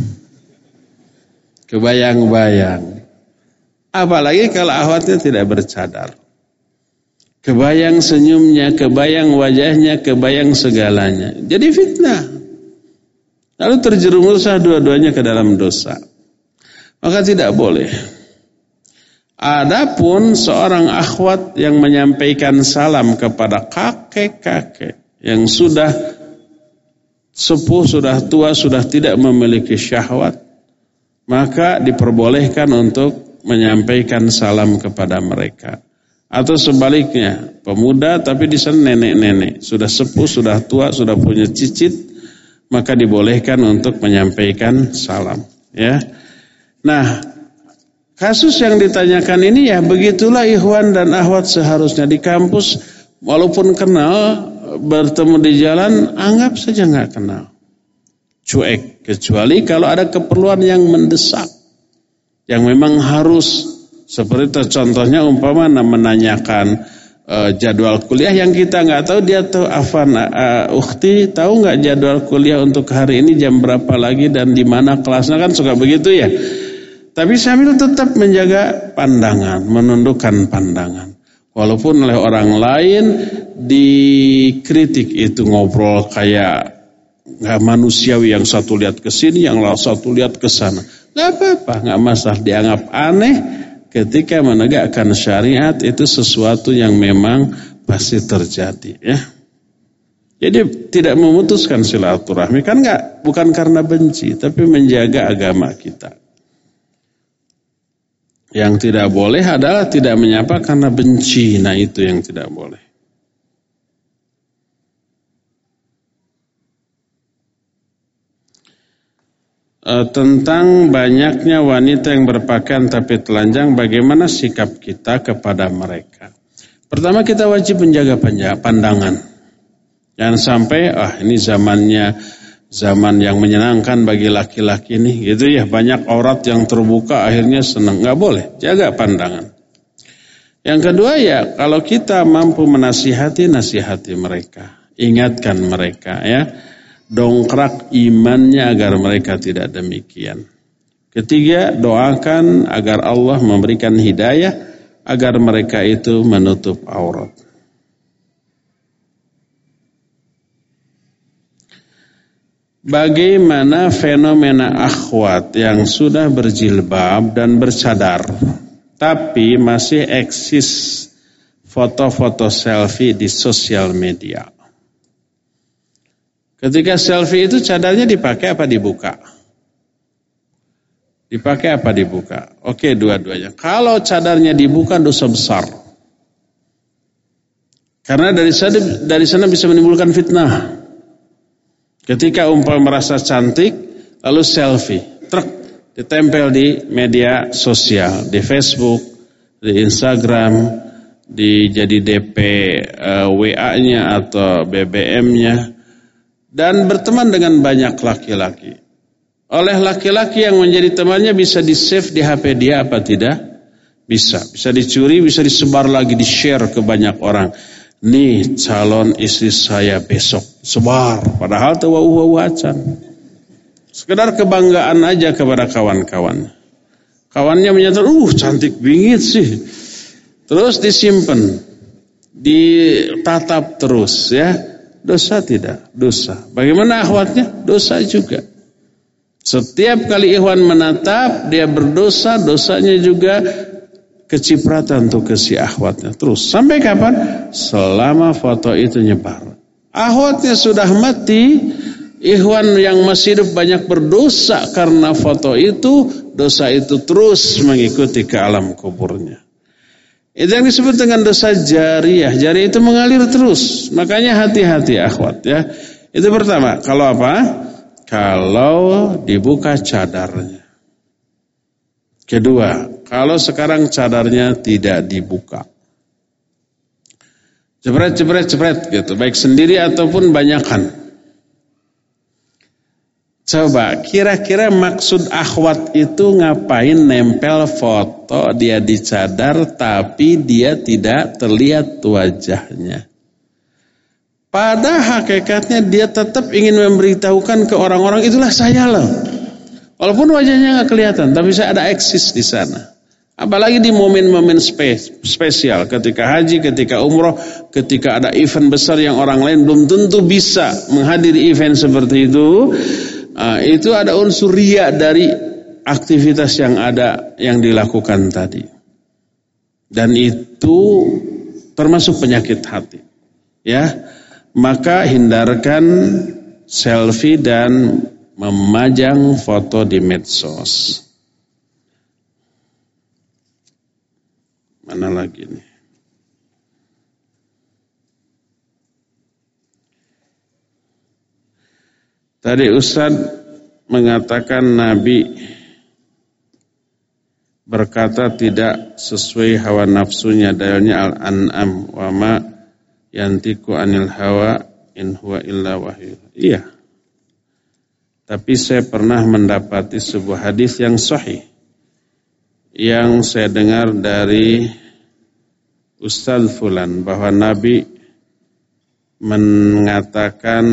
[SPEAKER 1] Kebayang-bayang. Apalagi kalau akhwatnya tidak bercadar. Kebayang senyumnya, kebayang wajahnya, kebayang segalanya. Jadi fitnah. Lalu terjerumuslah dua-duanya ke dalam dosa. Maka tidak boleh. Adapun seorang akhwat yang menyampaikan salam kepada kakek-kakek yang sudah sepuh, sudah tua, sudah tidak memiliki syahwat, maka diperbolehkan untuk menyampaikan salam kepada mereka. Atau sebaliknya, pemuda tapi di sana nenek-nenek, sudah sepuh, sudah tua, sudah punya cicit, maka dibolehkan untuk menyampaikan salam, ya. Nah, kasus yang ditanyakan ini ya begitulah ikhwan dan akhwat seharusnya di kampus, walaupun kenal, bertemu di jalan, anggap saja nggak kenal, cuek, kecuali kalau ada keperluan yang mendesak, yang memang harus, seperti contohnya umpama menanyakan Uh, jadwal kuliah yang kita nggak tahu, dia tahu. Afan, uh, ukhti tahu nggak jadwal kuliah untuk hari ini jam berapa lagi dan di mana kelasnya, kan suka begitu ya. Tapi sambil tetap menjaga pandangan, menundukkan pandangan, walaupun oleh orang lain dikritik itu ngobrol kayak nggak manusiawi, yang satu lihat ke sini, yang satu lihat ke sana, nggak apa-apa, nggak masalah, dianggap aneh. Ketika menegakkan syariat itu sesuatu yang memang pasti terjadi, ya. Jadi tidak memutuskan silaturahmi kan enggak, bukan karena benci, tapi menjaga agama kita. Yang tidak boleh adalah tidak menyapa karena benci, nah itu yang tidak boleh. Tentang banyaknya wanita yang berpakaian tapi telanjang, bagaimana sikap kita kepada mereka? Pertama, kita wajib menjaga pandangan. Jangan sampai ah ini zamannya zaman yang menyenangkan bagi laki-laki nih, gitu ya, banyak aurat yang terbuka akhirnya senang. Nggak boleh, jaga pandangan. Yang kedua ya, kalau kita mampu menasihati, nasihati mereka, ingatkan mereka, ya. Dongkrak imannya agar mereka tidak demikian. Ketiga, doakan agar Allah memberikan hidayah agar mereka itu menutup aurat. Bagaimana fenomena akhwat yang sudah berjilbab dan bercadar, tapi masih eksis foto-foto selfie di sosial media? Ketika selfie itu cadarnya dipakai apa dibuka? Dipakai apa dibuka? Oke, dua-duanya. Kalau cadarnya dibuka dosa besar. Karena dari sana, dari sana bisa menimbulkan fitnah. Ketika umpama merasa cantik, lalu selfie, truk, ditempel di media sosial, di Facebook, di Instagram, di jadi D P uh, W A-nya atau B B M-nya. Dan berteman dengan banyak laki-laki. Oleh laki-laki yang menjadi temannya bisa di-save di H P dia apa tidak? Bisa. Bisa dicuri, bisa disebar lagi, di-share ke banyak orang. Nih calon istri saya besok. Sebar. Padahal itu wau-wau acan. Sekedar kebanggaan aja kepada kawan-kawan. Kawannya menyatakan, uh cantik bingit sih. Terus disimpan, ditatap terus ya. Dosa tidak? Dosa. Bagaimana akhwatnya? Dosa juga. Setiap kali ikhwan menatap, dia berdosa, dosanya juga kecipratan untuk ke si akhwatnya. Terus, sampai kapan? Selama foto itu nyebar. Akhwatnya sudah mati, ikhwan yang masih hidup banyak berdosa karena foto itu, dosa itu terus mengikuti ke alam kuburnya. Itu yang disebut dengan dosa jariyah. Jariyah itu mengalir terus. Makanya hati-hati akhwat ya. Itu pertama. Kalau apa? Kalau dibuka cadarnya. Kedua, kalau sekarang cadarnya tidak dibuka. Jepret, jepret, jepret gitu. Baik sendiri ataupun banyakan. Coba, kira-kira maksud akhwat itu ngapain nempel foto dia di cadar tapi dia tidak terlihat wajahnya. Pada hakikatnya dia tetap ingin memberitahukan ke orang-orang, itulah saya loh. Walaupun wajahnya nggak kelihatan, tapi saya ada eksis di sana. Apalagi di momen-momen spesial, ketika haji, ketika umroh, ketika ada event besar yang orang lain belum tentu bisa menghadiri event seperti itu. Nah, itu ada unsur riya dari aktivitas yang ada yang dilakukan tadi. Dan itu termasuk penyakit hati. Ya. Maka hindarkan selfie dan memajang foto di medsos. Mana lagi nih? Tadi Ustaz mengatakan Nabi berkata tidak sesuai hawa nafsunya, dalilnya Al-An'am wa ma yantiku anil hawa in huwa illa wahyu. Iya. Tapi saya pernah mendapati sebuah hadis yang sahih yang saya dengar dari Ustaz Fulan bahwa Nabi mengatakan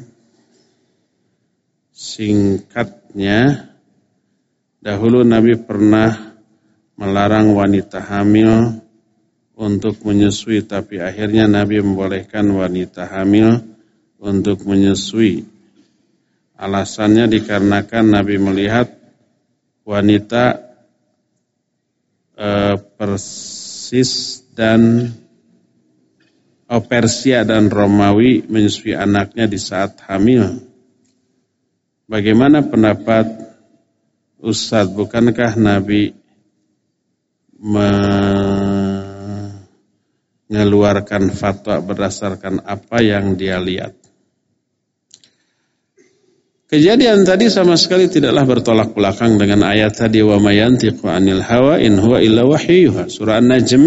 [SPEAKER 1] singkatnya, dahulu Nabi pernah melarang wanita hamil untuk menyusui, tapi akhirnya Nabi membolehkan wanita hamil untuk menyusui. Alasannya dikarenakan Nabi melihat wanita e, Persis dan oh, Persia dan Romawi menyusui anaknya di saat hamil. Bagaimana pendapat Ustaz? Bukankah Nabi mengeluarkan fatwa berdasarkan apa yang dia lihat? Kejadian tadi sama sekali tidaklah bertolak belakang dengan ayat tadi, wa may yantiqu anil hawa in huwa illa wahyuha, surah An-Najm.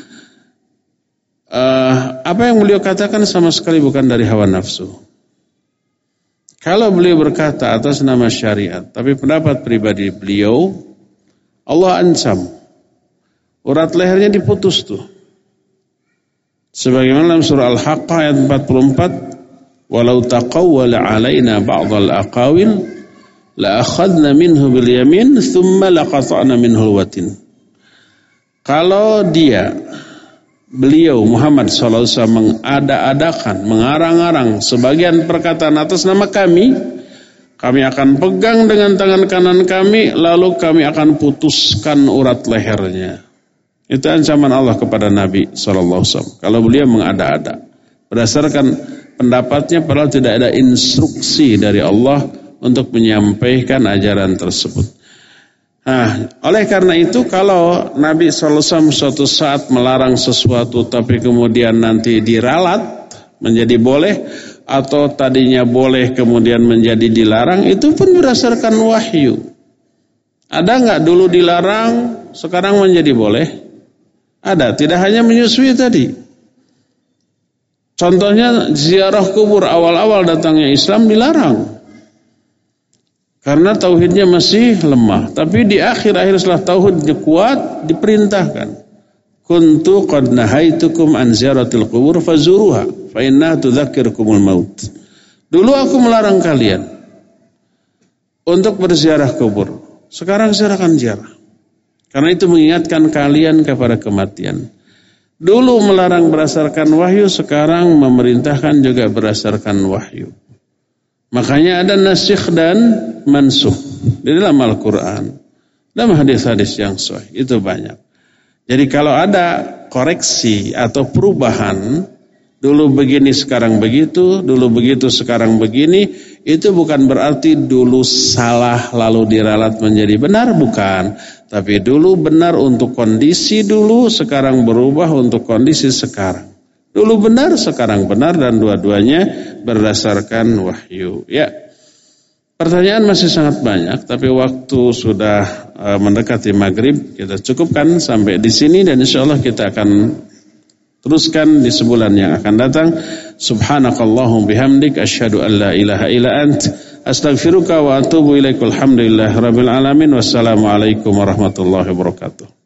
[SPEAKER 1] Uh, apa yang beliau katakan sama sekali bukan dari hawa nafsu. Kalau beliau berkata atas nama syariat, tapi pendapat pribadi beliau, Allah ancam, urat lehernya diputus tuh. Sebagaimana dalam surah Al-Haqqah ayat empat puluh empat, walau taqawwala alaina ba'dal aqawil la akhadna minhu bil yamin thumma laqata'na minhu al-watin. Kalau dia beliau Muhammad shallallahu alaihi wasallam mengada-adakan, mengarang-arang sebagian perkataan atas nama kami, kami akan pegang dengan tangan kanan kami, lalu kami akan putuskan urat lehernya. Itu ancaman Allah kepada Nabi shallallahu alaihi wasallam. Kalau beliau mengada-ada, berdasarkan pendapatnya padahal tidak ada instruksi dari Allah untuk menyampaikan ajaran tersebut. Nah, oleh karena itu kalau Nabi shallallahu alaihi wasallam suatu saat melarang sesuatu tapi kemudian nanti diralat menjadi boleh, atau tadinya boleh kemudian menjadi dilarang, itu pun berdasarkan wahyu. Ada nggak dulu dilarang sekarang menjadi boleh? Ada, tidak hanya menyusui tadi. Contohnya ziarah kubur, awal-awal datangnya Islam dilarang. Karena tauhidnya masih lemah. Tapi di akhir-akhir setelah tauhidnya kuat, diperintahkan. Kuntu qad nahaitukum an ziyaratil qubur fazuruha fa innaha tudzakkirkumul maut. Dulu aku melarang kalian untuk berziarah kubur. Sekarang silakan ziarah. Karena itu mengingatkan kalian kepada kematian. Dulu melarang berdasarkan wahyu, sekarang memerintahkan juga berdasarkan wahyu. Makanya ada nasikh dan mansukh di dalam Al-Quran. Dalam hadis-hadis yang sahih itu banyak. Jadi kalau ada koreksi atau perubahan, dulu begini sekarang begitu, dulu begitu sekarang begini, itu bukan berarti dulu salah lalu diralat menjadi benar, bukan. Tapi dulu benar untuk kondisi dulu, sekarang berubah untuk kondisi sekarang. Dulu benar, sekarang benar, dan dua-duanya berdasarkan wahyu. Ya, pertanyaan masih sangat banyak, tapi waktu sudah uh, mendekati maghrib, kita cukupkan sampai di sini, dan insya Allah kita akan teruskan di sebulan yang akan datang. Subhanakallahum bihamdik, asyhadu an la ilaha illa ant, astaghfiruka wa atubu ilaik. Alhamdulillah rabbil alamin. Wassalamualaikum warahmatullahi wabarakatuh.